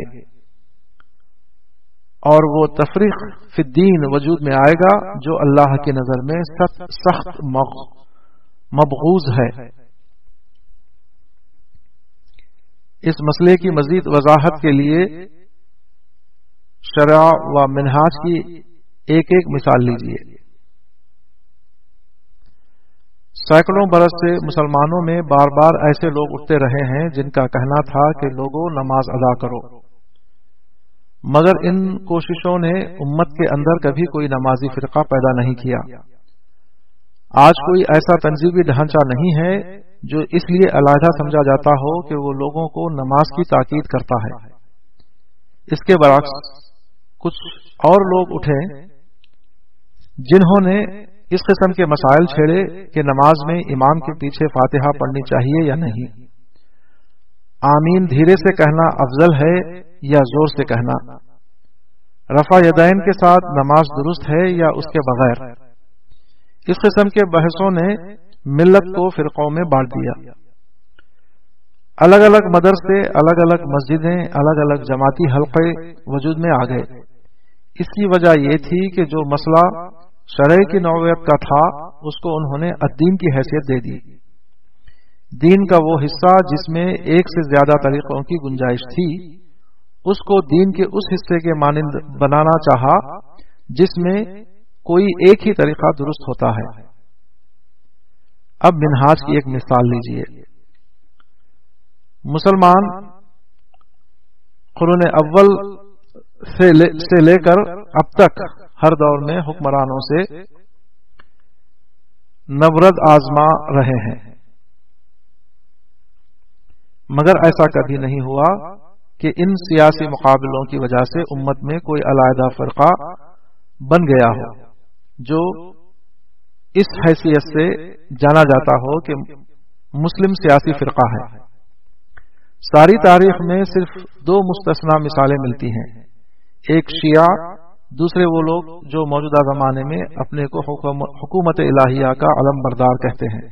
اور وہ تفریق فی الدین وجود میں آئے گا جو اللہ کی نظر میں سخت مبغوض ہے۔ اس مسئلے کی مزید وضاحت کے لیے شرع و منہاج کی ایک مثال لیجیے۔ سینکڑوں برس سے مسلمانوں میں بار بار ایسے لوگ اٹھتے رہے ہیں جن کا کہنا تھا کہ لوگوں نماز ادا کرو، مگر ان کوششوں نے امت کے اندر کبھی کوئی نمازی فرقہ پیدا نہیں کیا۔ آج کوئی ایسا تنظیمی ڈھانچہ نہیں ہے جو اس لیے علیحدہ سمجھا جاتا ہو کہ وہ لوگوں کو نماز کی تاکید کرتا ہے۔ اس کے برعکس کچھ اور لوگ اٹھے جنہوں نے اس قسم کے مسائل چھیڑے کہ نماز میں امام کے پیچھے فاتحہ پڑھنی چاہیے یا نہیں، آمین دھیرے سے کہنا افضل ہے یا زور سے کہنا، رفع یدین کے ساتھ نماز درست ہے یا اس کے بغیر، اس قسم کے بحثوں نے ملت کو فرقوں میں بانٹ دیا۔ الگ الگ مدرسے، الگ الگ مسجدیں، الگ الگ جماعتی حلقے وجود میں آ گئے۔ اس کی وجہ یہ تھی کہ جو مسئلہ شرع کی نوعیت کا تھا اس کو انہوں نے الدین کی حیثیت دے دی۔ دین کا وہ حصہ جس میں ایک سے زیادہ طریقوں کی گنجائش تھی، اس کو دین کے اس حصے کے مانند بنانا چاہا جس میں کوئی ایک ہی طریقہ درست ہوتا ہے۔ اب منہاج کی ایک مثال لیجئے۔ مسلمان قرون اول سے لے کر اب تک ہر دور میں حکمرانوں سے نبرد آزما رہے ہیں، مگر ایسا کبھی نہیں ہوا کہ ان سیاسی مقابلوں کی وجہ سے امت میں کوئی علیحدہ فرقہ بن گیا ہو جو اس حیثیت سے جانا جاتا ہو کہ مسلم سیاسی فرقہ ہے۔ ساری تاریخ میں صرف دو مستثنی مثالیں ملتی ہیں، ایک شیعہ، دوسرے وہ لوگ جو موجودہ زمانے میں اپنے کو حکومت الہیہ کا علم بردار کہتے ہیں۔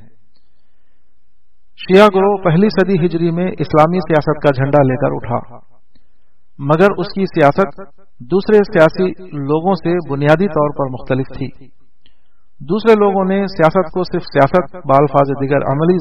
شیعہ گروہ پہلی صدی ہجری میں اسلامی سیاست کا جھنڈا لے کر اٹھا، مگر اس کی سیاست دوسرے سیاسی لوگوں سے بنیادی طور پر مختلف تھی۔ دوسرے لوگوں نے سیاست کو صرف سیاست بالفاظ دیگر عملی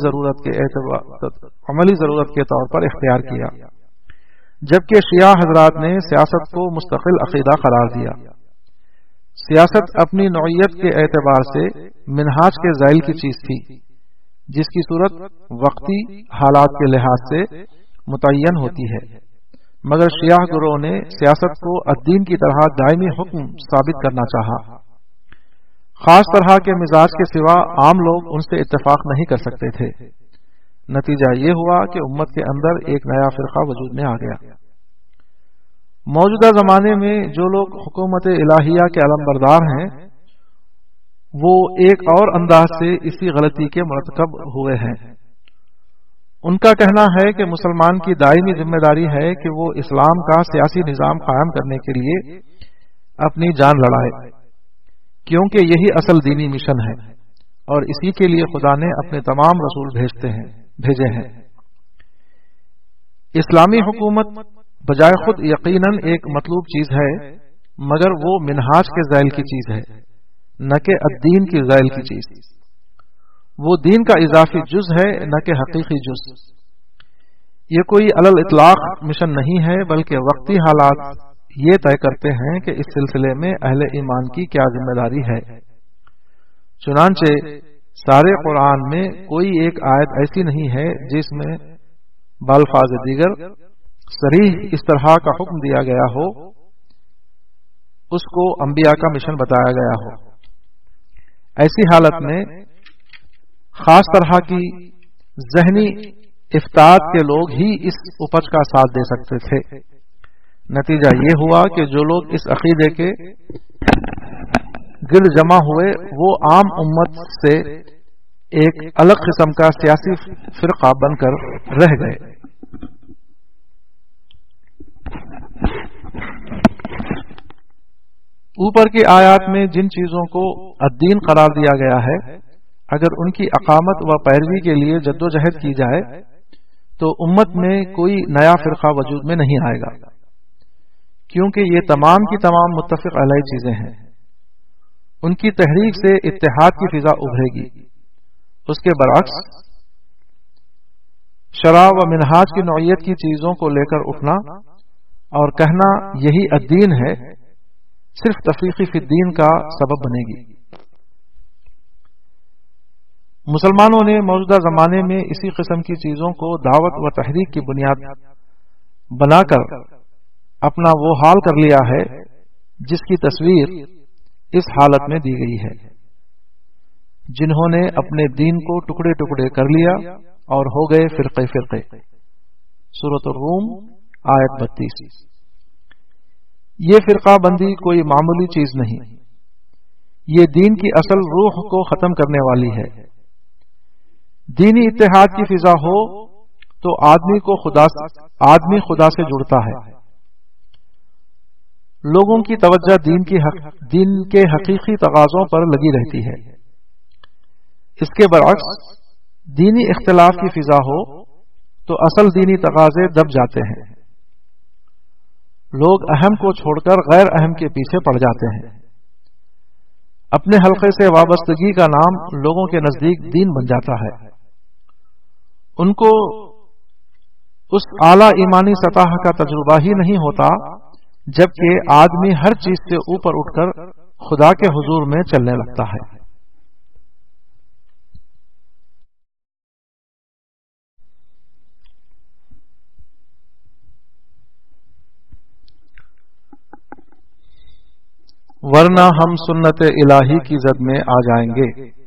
ضرورت کے طور پر اختیار کیا، جبکہ شیعہ حضرات نے سیاست کو مستقل عقیدہ قرار دیا۔ سیاست اپنی نوعیت کے اعتبار سے منہاج کے ذیل کی چیز تھی، جس کی صورت وقتی حالات کے لحاظ سے متعین ہوتی ہے، مگر شیعہ گروہ نے سیاست کو الدین کی طرح دائمی حکم ثابت کرنا چاہا۔ خاص طرح کے مزاج کے سوا عام لوگ ان سے اتفاق نہیں کر سکتے تھے۔ نتیجہ یہ ہوا کہ امت کے اندر ایک نیا فرقہ وجود میں آ گیا۔ موجودہ زمانے میں جو لوگ حکومت الہیہ کے علم بردار ہیں وہ ایک اور انداز سے اسی غلطی کے مرتکب ہوئے ہیں۔ ان کا کہنا ہے کہ مسلمان کی دائمی ذمہ داری ہے کہ وہ اسلام کا سیاسی نظام قائم کرنے کے لیے اپنی جان لڑائے، کیونکہ یہی اصل دینی مشن ہے اور اسی کے لیے خدا نے اپنے تمام رسول بھیجے ہیں۔ اسلامی حکومت بجائے خود یقیناً ایک مطلوب چیز ہے، مگر وہ منہاج کے ذیل کی چیز ہے، نہ کہ الدین کی ذیل کی چیز۔ وہ دین کا اضافی جز ہے، نہ کہ حقیقی جز۔ یہ کوئی علی الاطلاق مشن نہیں ہے، بلکہ وقتی حالات یہ طے کرتے ہیں کہ اس سلسلے میں اہل ایمان کی کیا ذمہ داری ہے۔ چنانچہ سارے قرآن میں کوئی ایک آیت ایسی نہیں ہے جس میں بالفاظ دیگر صریح اس طرح کا حکم دیا گیا ہو، اس کو انبیاء کا مشن بتایا گیا ہو۔ ایسی حالت میں خاص طرح کی ذہنی افتاد کے لوگ ہی اس اپج کا ساتھ دے سکتے تھے۔ نتیجہ یہ ہوا کہ جو لوگ اس عقیدے کے گرد جمع ہوئے وہ عام امت سے ایک الگ قسم کا سیاسی فرقہ بن کر رہ گئے۔ اوپر کی آیات میں جن چیزوں کو الدین قرار دیا گیا ہے، اگر ان کی اقامت و پیروی کے لیے جدوجہد کی جائے تو امت میں کوئی نیا فرقہ وجود میں نہیں آئے گا، کیونکہ یہ تمام کی تمام متفق علیہ چیزیں ہیں۔ ان کی تحریک سے اتحاد کی فضا ابھرے گی۔ اس کے برعکس شرع و منہاج کی نوعیت کی چیزوں کو لے کر اٹھنا اور کہنا یہی الدین ہے صرف تفریقی فی الدین کا سبب بنے گی۔ مسلمانوں نے موجودہ زمانے میں اسی قسم کی چیزوں کو دعوت و تحریک کی بنیاد بنا کر اپنا وہ حال کر لیا ہے جس کی تصویر اس حالت میں دی گئی ہے۔ جنہوں نے اپنے دین کو ٹکڑے ٹکڑے کر لیا اور ہو گئے فرقے فرقے۔ سورۃ الروم آیت 32۔ یہ فرقہ بندی کوئی معمولی چیز نہیں، یہ دین کی اصل روح کو ختم کرنے والی ہے۔ دینی اتحاد کی فضا ہو تو آدمی خدا سے جڑتا ہے۔ لوگوں کی توجہ دین کے حقیقی تقاضوں پر لگی رہتی ہے۔ اس کے برعکس دینی اختلاف کی فضا ہو تو اصل دینی تقاضے دب جاتے ہیں۔ لوگ اہم کو چھوڑ کر غیر اہم کے پیچھے پڑ جاتے ہیں۔ اپنے حلقے سے وابستگی کا نام لوگوں کے نزدیک دین بن جاتا ہے۔ ان کو اس اعلیٰ ایمانی سطح کا تجربہ ہی نہیں ہوتا، جبکہ آدمی ہر چیز سے اوپر اٹھ کر خدا کے حضور میں چلنے لگتا ہے۔ ورنہ ہم سنت الہی کی زد میں آ جائیں گے۔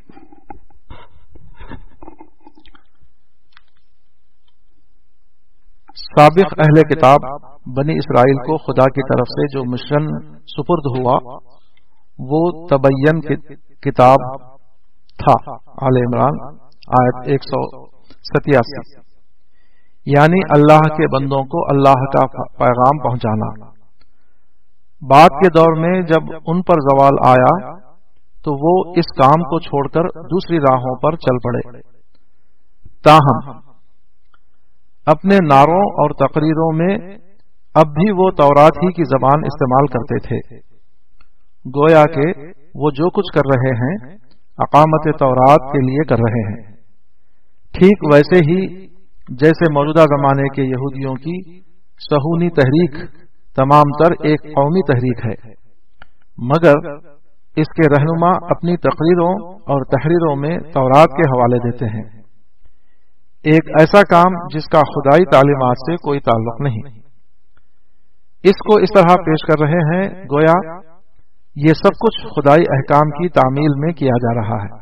سابق اہل کتاب بنی اسرائیل کو خدا کی طرف سے جو مشن سپرد ہوا وہ تبین کتاب تھا، آل عمران آیت 187، یعنی اللہ کے بندوں کو اللہ کا پیغام پہنچانا۔ بعد کے دور میں جب ان پر زوال آیا تو وہ اس کام کو چھوڑ کر دوسری راہوں پر چل پڑے۔ تاہم اپنے نعروں اور تقریروں میں اب بھی وہ تورات ہی کی زبان استعمال کرتے تھے، گویا کہ وہ جو کچھ کر رہے ہیں اقامت تورات کے لیے کر رہے ہیں، ٹھیک ویسے ہی جیسے موجودہ زمانے کے یہودیوں کی صہیونی تحریک تمام تر ایک قومی تحریک ہے، مگر اس کے رہنما اپنی تقریروں اور تحریروں میں تورات کے حوالے دیتے ہیں، ایک ایسا کام جس کا خدائی تعلیمات سے کوئی تعلق نہیں۔ اس کو اس طرح پیش کر رہے ہیں گویا یہ سب کچھ خدائی احکام کی تعمیل میں کیا جا رہا ہے۔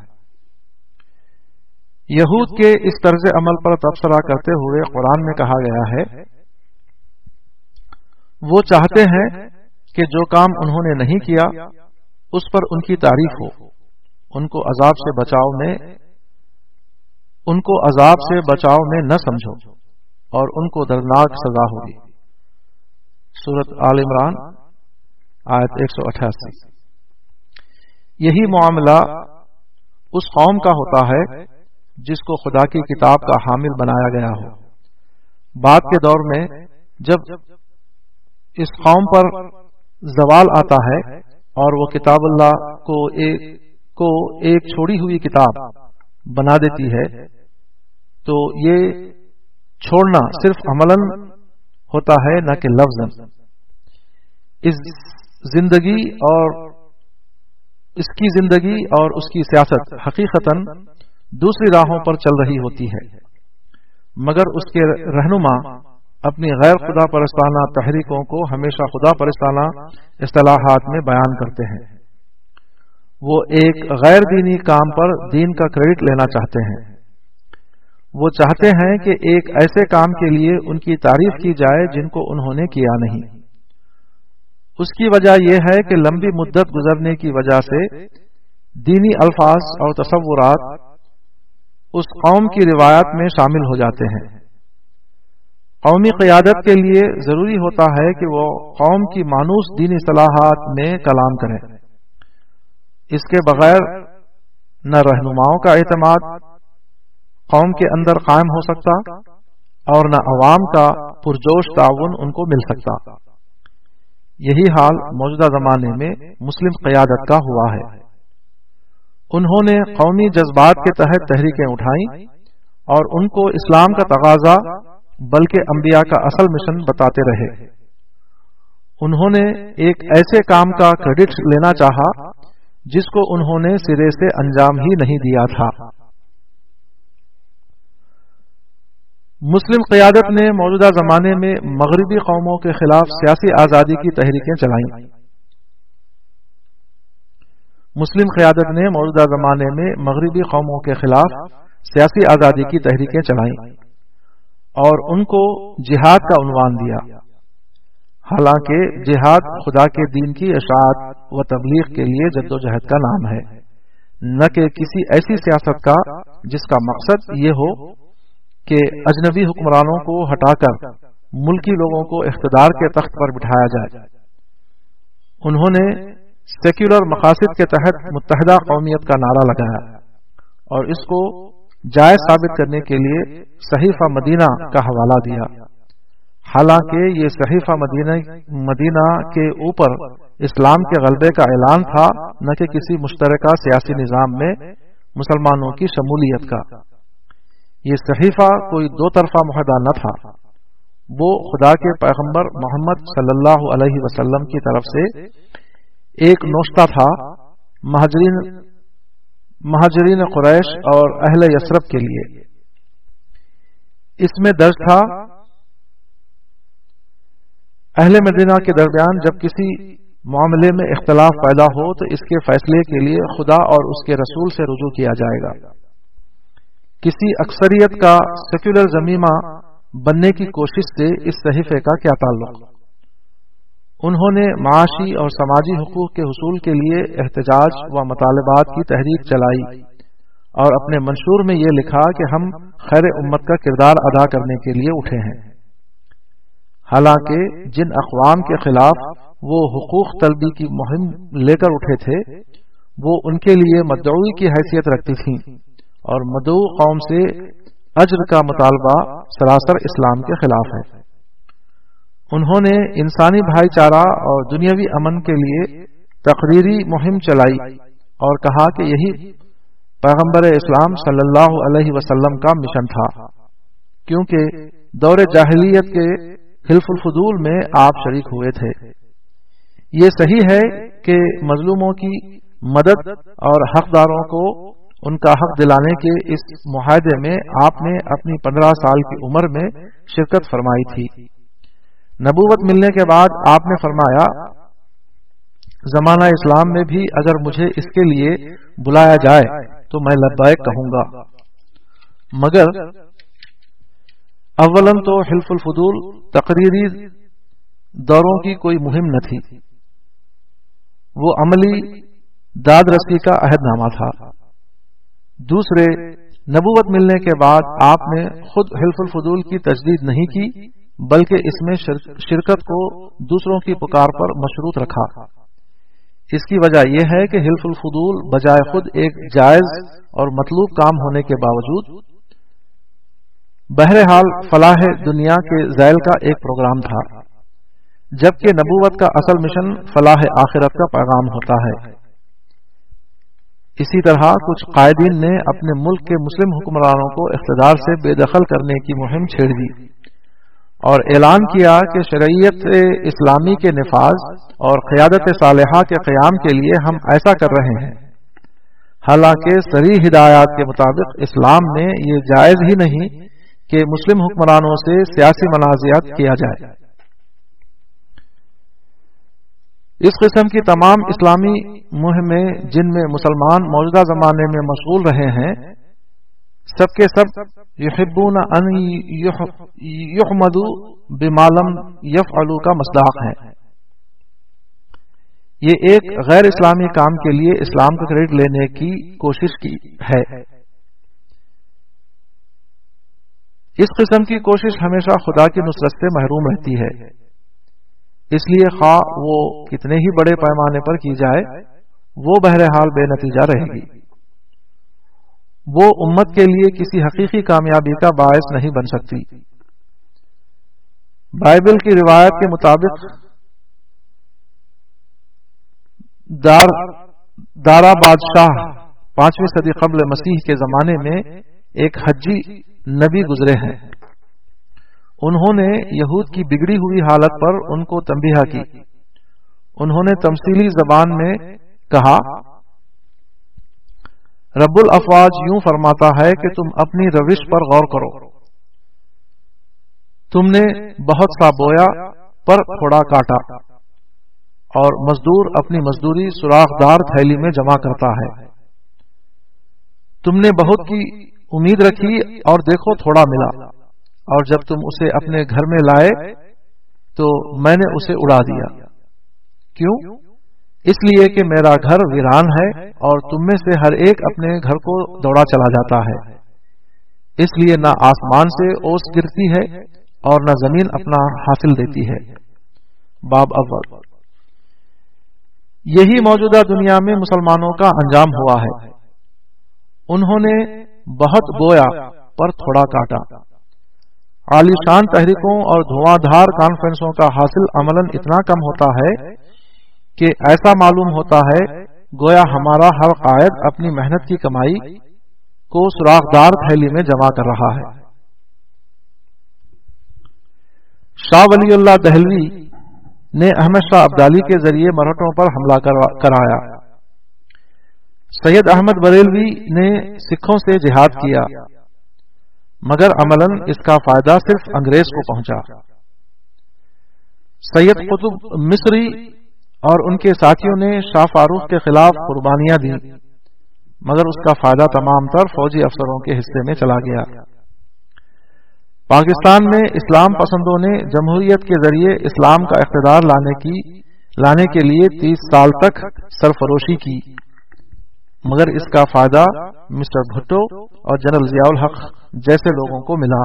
یہود کے اس طرز عمل پر تبصرہ کرتے ہوئے قرآن میں کہا گیا ہے، وہ چاہتے ہیں کہ جو کام انہوں نے نہیں کیا اس پر ان کی تعریف ہو، ان کو عذاب سے بچاؤ میں نہ سمجھو اور ان کو دردناک سزا ہوگی۔ سورۃ آل عمران آیت 188۔ یہی معاملہ اس قوم کا ہوتا ہے جس کو خدا کی کتاب کا حامل بنایا گیا ہو۔ بعد کے دور میں جب اس قوم پر زوال آتا ہے اور وہ کتاب اللہ کو ایک چھوڑی ہوئی کتاب بنا دیتی ہے تو یہ چھوڑنا صرف عملاً ہوتا ہے نہ کہ لفظاً۔ اس کی زندگی اور اس کی سیاست حقیقتاً دوسری راہوں پر چل رہی ہوتی ہے، مگر اس کے رہنما اپنی غیر خدا پرستانہ تحریکوں کو ہمیشہ خدا پرستانہ اصطلاحات میں بیان کرتے ہیں۔ وہ ایک غیر دینی کام پر دین کا کریڈٹ لینا چاہتے ہیں۔ وہ چاہتے ہیں کہ ایک ایسے کام کے لیے ان کی تعریف کی جائے جن کو انہوں نے کیا نہیں۔ اس کی وجہ یہ ہے کہ لمبی مدت گزرنے کی وجہ سے دینی الفاظ اور تصورات اس قوم کی روایات میں شامل ہو جاتے ہیں۔ قومی قیادت کے لیے ضروری ہوتا ہے کہ وہ قوم کی مانوس دینی اصطلاحات میں کلام کرے۔ اس کے بغیر نہ رہنماؤں کا اعتماد قوم کے اندر قائم ہو سکتا اور نہ عوام کا پرجوش تعاون ان کو مل سکتا۔ یہی حال موجودہ زمانے میں مسلم قیادت کا ہوا ہے۔ انہوں نے قومی جذبات کے تحت تحریکیں اٹھائیں اور ان کو اسلام کا تقاضا بلکہ انبیاء کا اصل مشن بتاتے رہے۔ انہوں نے ایک ایسے کام کا کریڈٹ لینا چاہا جس کو انہوں نے سرے سے انجام ہی نہیں دیا تھا۔ مسلم قیادت نے موجودہ زمانے میں مغربی قوموں کے خلاف سیاسی آزادی کی تحریکیں چلائیں۔ مسلم قیادت نے موجودہ زمانے میں مغربی قوموں کے خلاف سیاسی آزادی کی تحریکیں چلائیں اور ان کو جہاد کا عنوان دیا۔ حالانکہ جہاد خدا کے دین کی اشاعت و تبلیغ کے لیے جدوجہد کا نام ہے، نہ کہ کسی ایسی سیاست کا جس کا مقصد یہ ہو کہ اجنبی حکمرانوں کو ہٹا کر ملکی لوگوں کو اقتدار کے تخت پر بٹھایا جائے۔ انہوں نے سیکولر مقاصد کے تحت متحدہ قومیت کا نعرہ لگایا اور اس کو جائز ثابت کرنے کے لیے صحیفہ مدینہ کا حوالہ دیا، حالانکہ یہ صحیفہ مدینہ کے اوپر اسلام کے غلبے کا اعلان تھا، نہ کہ کسی مشترکہ سیاسی نظام میں مسلمانوں کی شمولیت کا۔ یہ صحیفہ کوئی دو طرفہ معاہدہ نہ تھا، وہ خدا کے پیغمبر محمد صلی اللہ علیہ وسلم کی طرف سے ایک نوشتہ تھا مہاجرین قریش اور اہل یثرب کے لیے۔ اس میں درج تھا اہل مدینہ کے درمیان جب کسی معاملے میں اختلاف پیدا ہو تو اس کے فیصلے کے لیے خدا اور اس کے رسول سے رجوع کیا جائے گا۔ کسی اکثریت کا سیکولر ضمیمہ بننے کی کوشش سے اس صحیفے کا کیا تعلق؟ انہوں نے معاشی اور سماجی حقوق کے حصول کے لیے احتجاج و مطالبات کی تحریک چلائی اور اپنے منشور میں یہ لکھا کہ ہم خیر امت کا کردار ادا کرنے کے لیے اٹھے ہیں۔ حالانکہ جن اقوام کے خلاف وہ حقوق طلبی کی مہم لے کر اٹھے تھے وہ ان کے لیے مدعوی کی حیثیت رکھتی تھیں، اور مدعو قوم سے اجر کا مطالبہ سراسر اسلام کے خلاف ہے۔ انہوں نے انسانی بھائی چارہ اور دنیاوی امن کے لیے تقریری مہم چلائی اور کہا کہ یہی پیغمبر اسلام صلی اللہ علیہ وسلم کا مشن تھا، کیونکہ دور جاہلیت کے حلف الفضول میں آپ شریک ہوئے تھے۔ یہ صحیح ہے کہ مظلوموں کی مدد اور حقداروں کو ان کا حق دلانے کے اس معاہدے میں آپ نے اپنی 15 سال کی عمر میں شرکت فرمائی تھی۔ نبوت ملنے کے بعد آپ نے فرمایا، زمانہ اسلام میں بھی اگر مجھے اس کے لیے بلایا جائے تو میں لبیک کہوں گا، مگر اولاً تو حلف الفضول تقریری دوروں کی کوئی مہم نہ تھی، وہ عملی داد رسی کا عہد نامہ تھا۔ دوسرے، نبوت ملنے کے بعد آپ نے خود حلف الفضول کی تجدید نہیں کی، بلکہ اس میں شرکت کو دوسروں کی پکار پر مشروط رکھا۔ اس کی وجہ یہ ہے کہ حلف الفضول بجائے خود ایک جائز اور مطلوب کام ہونے کے باوجود بہرحال فلاح دنیا کے ذیل کا ایک پروگرام تھا، جبکہ نبوت کا اصل مشن فلاح آخرت کا پیغام ہوتا ہے۔ اسی طرح کچھ قائدین نے اپنے ملک کے مسلم حکمرانوں کو اقتدار سے بے دخل کرنے کی مہم چھیڑ دی اور اعلان کیا کہ شریعت اسلامی کے نفاذ اور قیادت صالحہ کے قیام کے لیے ہم ایسا کر رہے ہیں، حالانکہ صریح ہدایات کے مطابق اسلام میں یہ جائز ہی نہیں کہ مسلم حکمرانوں سے سیاسی منازعات کیا جائے۔ اس قسم کی تمام اسلامی مہمیں جن میں مسلمان موجودہ زمانے میں مشغول رہے ہیں، سب کے سب یحبون ان یحمدوا بما لم یفعلوا کا مصداق ہیں۔ یہ ایک غیر اسلامی کام کے لیے اسلام کا کریڈٹ لینے کی کوشش کی ہے۔ اس قسم کی کوشش ہمیشہ خدا کی نصرت سے محروم رہتی ہے، اس لیے خواہ وہ کتنے ہی بڑے پیمانے پر کی جائے وہ بہرحال بے نتیجہ رہے گی۔ وہ امت کے لیے کسی حقیقی کامیابی کا باعث نہیں بن سکتی۔ بائبل کی روایت کے مطابق دارا بادشاہ 5ویں صدی قبل مسیح کے زمانے میں ایک حجی نبی گزرے ہیں۔ انہوں نے یہود کی بگڑی ہوئی حالت پر ان کو تنبیہ کی۔ انہوں نے تمثیلی زبان میں کہا، رب الافواج یوں فرماتا ہے کہ تم اپنی روش پر غور کرو، تم نے بہت سا بویا پر تھوڑا کاٹا، اور مزدور اپنی مزدوری سوراخ دار تھیلی میں جمع کرتا ہے۔ تم نے بہت کی امید رکھی اور دیکھو تھوڑا ملا، اور جب تم اسے اپنے گھر میں لائے تو میں نے اسے اڑا دیا۔ کیوں؟ اس لیے کہ میرا گھر ویران ہے اور تم میں سے ہر ایک اپنے گھر کو دوڑا چلا جاتا ہے، اس لیے نہ آسمان سے اوس گرتی ہے اور نہ زمین اپنا حاصل دیتی ہے۔ باب اول۔ یہی موجودہ دنیا میں مسلمانوں کا انجام ہوا ہے۔ انہوں نے بہت بویا پر تھوڑا کاٹا۔ عالی شان تحریکوں اور دھواں دھار کانفرنسوں کا حاصل عملاً اتنا کم ہوتا ہے کہ ایسا معلوم ہوتا ہے گویا ہمارا ہر قائد اپنی محنت کی کمائی کو سوراخدار تھیلی میں جمع کر رہا ہے۔ شاہ ولی اللہ دہلوی نے احمد شاہ ابدالی کے ذریعے مرہٹوں پر حملہ کرایا۔ سید احمد بریلوی نے سکھوں سے جہاد کیا، مگر عملاً اس کا فائدہ صرف انگریز کو پہنچا۔ سید قطب مصری اور ان کے ساتھیوں نے شاہ فاروق کے خلاف قربانیاں دیں، مگر اس کا فائدہ تمام تر فوجی افسروں کے حصے میں چلا گیا۔ پاکستان میں اسلام پسندوں نے جمہوریت کے ذریعے اسلام کا اقتدار لانے کے لیے 30 سال تک سرفروشی کی، مگر اس کا فائدہ مسٹر بھٹو اور جنرل ضیاء الحق جیسے لوگوں کو ملا۔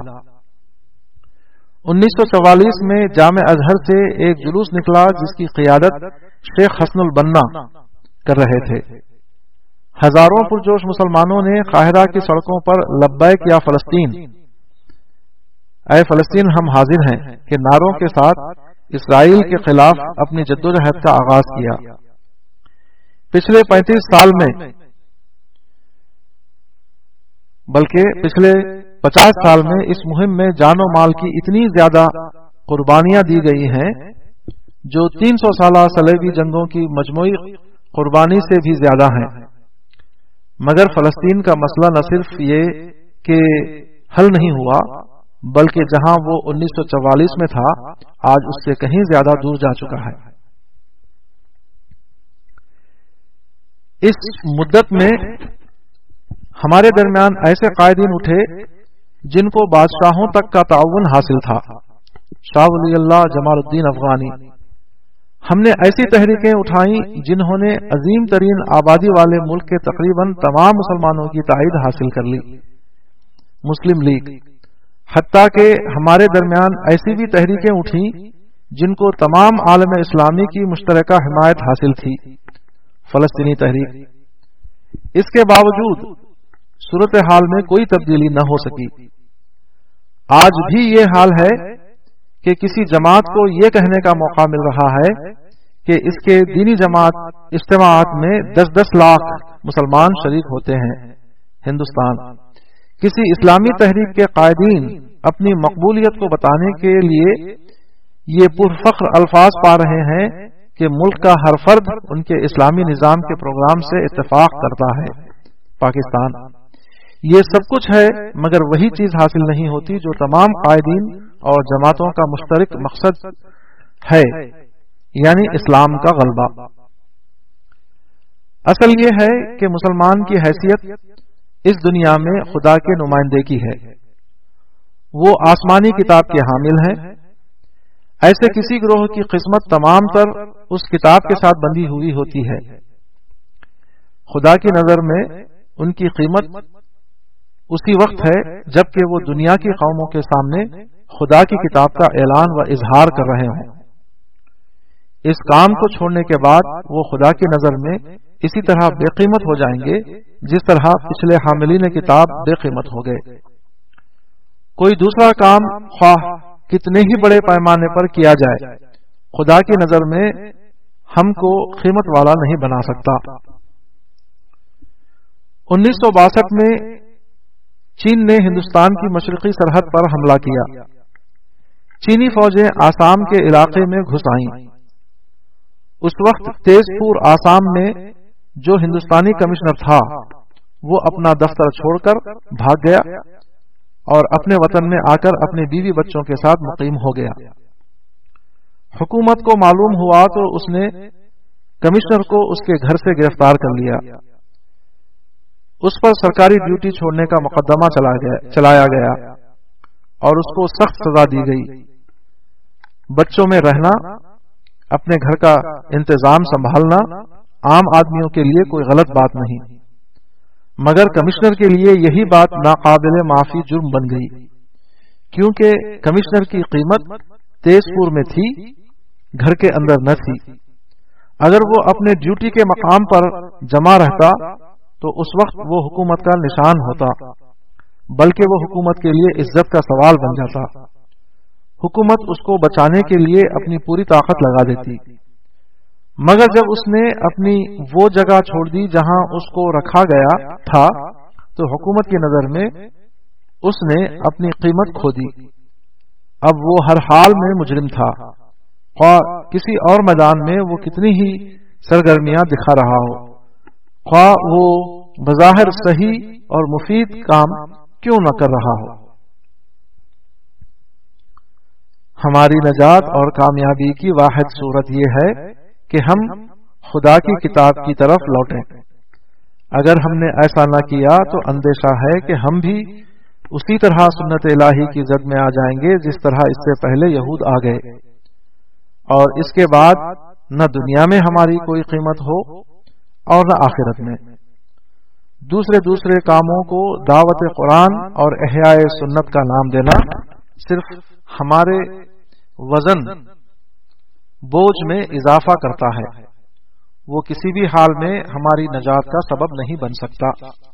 1944 میں جامع ازہر سے ایک جلوس نکلا جس کی قیادت شیخ حسن البنا کر رہے تھے۔ ہزاروں پرجوش مسلمانوں نے قاہرہ کی سڑکوں پر لبیک یا فلسطین، اے فلسطین ہم حاضر ہیں کے نعروں کے ساتھ اسرائیل کے خلاف اپنی جدوجہد کا آغاز کیا۔ پچھلے 35 سال میں بلکہ پچھلے 50 سال میں اس مہم میں جان و مال کی اتنی زیادہ قربانیاں دی گئی ہیں جو 300 سالہ صلیبی جنگوں کی مجموعی قربانی سے بھی زیادہ ہیں، مگر فلسطین کا مسئلہ نہ صرف یہ کہ حل نہیں ہوا بلکہ جہاں وہ 1944 میں تھا آج اس سے کہیں زیادہ دور جا چکا ہے۔ اس مدت میں ہمارے درمیان ایسے قائدین اٹھے جن کو بادشاہوں تک کا تعاون حاصل تھا۔ شاہ ولی اللہ جمال الدین افغانی، ہم نے ایسی تحریکیں اٹھائیں جنہوں نے عظیم ترین آبادی والے ملک کے تقریباً تمام مسلمانوں کی تائید حاصل کر لی۔ مسلم لیگ، حتیٰ کہ ہمارے درمیان ایسی بھی تحریکیں اٹھیں جن کو تمام عالم اسلامی کی مشترکہ حمایت حاصل تھی۔ فلسطینی تحریک، اس کے باوجود صورتحال میں کوئی تبدیلی نہ ہو سکی۔ آج بھی یہ حال ہے کہ کسی جماعت کو یہ کہنے کا موقع مل رہا ہے کہ اس کے دینی جماعت اجتماعات میں 10-10 لاکھ مسلمان شریک ہوتے ہیں۔ ہندوستان، کسی اسلامی تحریک کے قائدین اپنی مقبولیت کو بتانے کے لیے یہ پرفخر الفاظ پا رہے ہیں کہ ملک کا ہر فرد ان کے اسلامی نظام کے پروگرام سے اتفاق کرتا ہے۔ پاکستان، یہ سب کچھ ہے مگر وہی چیز حاصل نہیں ہوتی جو تمام قائدین اور جماعتوں کا مشترک مقصد ہے، یعنی اسلام کا غلبہ۔ اصل یہ ہے کہ مسلمان کی حیثیت اس دنیا میں خدا کے نمائندے کی ہے، وہ آسمانی کتاب کے حامل ہیں۔ ایسے کسی گروہ کی قسمت تمام تر اس کتاب کے ساتھ بندھی ہوئی ہوتی ہے۔ خدا کی نظر میں ان کی قیمت اسی وقت ہے جبکہ وہ دنیا کی قوموں کے سامنے خدا کی کتاب کا اعلان و اظہار کر رہے ہوں۔ اس کام کو چھوڑنے کے بعد وہ خدا کی نظر میں اسی طرح بے قیمت ہو جائیں گے جس طرح پچھلے حاملین کتاب بے قیمت ہو گئے۔ کوئی دوسرا کام خواہ کتنے ہی بڑے پیمانے پر کیا جائے، خدا کی نظر میں ہم کو قیمت والا نہیں بنا سکتا۔ 1962 میں چین نے ہندوستان کی مشرقی سرحد پر حملہ کیا۔ چینی فوجیں آسام کے علاقے میں گھس آئیں۔ اس وقت تیز پور آسام میں جو ہندوستانی کمشنر تھا وہ اپنا دفتر چھوڑ کر بھاگ گیا اور اپنے وطن میں آ کر اپنے بیوی بچوں کے ساتھ مقیم ہو گیا۔ حکومت کو معلوم ہوا تو اس نے کمشنر کو اس کے گھر سے گرفتار کر لیا۔ اس پر سرکاری ڈیوٹی چھوڑنے کا مقدمہ چلایا گیا اور اس کو سخت سزا دی گئی۔ بچوں میں رہنا، اپنے گھر کا انتظام سنبھالنا عام آدمیوں کے لیے کوئی غلط بات نہیں، مگر کمشنر کے لیے یہی بات ناقابل معافی جرم بن گئی، کیونکہ کمشنر کی قیمت تیز پور میں تھی، گھر کے اندر نہ تھی۔ اگر وہ اپنے ڈیوٹی کے مقام پر جمع رہتا تو اس وقت وہ حکومت کا نشان ہوتا، بلکہ وہ حکومت کے لیے عزت کا سوال بن جاتا۔ حکومت اس کو بچانے کے لیے اپنی پوری طاقت لگا دیتی، مگر جب اس نے اپنی وہ جگہ چھوڑ دی جہاں اس کو رکھا گیا تھا تو حکومت کی نظر میں اس نے اپنی قیمت کھو دی۔ اب وہ ہر حال میں مجرم تھا، خواہ کسی اور میدان میں وہ کتنی ہی سرگرمیاں دکھا رہا ہو، خواہ وہ بظاہر صحیح اور مفید کام کیوں نہ کر رہا ہو۔ ہماری نجات اور کامیابی کی واحد صورت یہ ہے کہ ہم خدا کی کتاب کی طرف لوٹیں۔ اگر ہم نے ایسا نہ کیا تو اندیشہ ہے کہ ہم بھی اسی طرح سنت الہی کی زد میں آ جائیں گے جس طرح اس سے پہلے یہود آ گئے، اور اس کے بعد نہ دنیا میں ہماری کوئی قیمت ہو اور نہ آخرت میں۔ دوسرے کاموں کو دعوت قرآن اور احیاء سنت کا نام دینا صرف ہمارے وزن بوجھ میں اضافہ کرتا ہے، وہ کسی بھی حال میں ہماری نجات کا سبب نہیں بن سکتا۔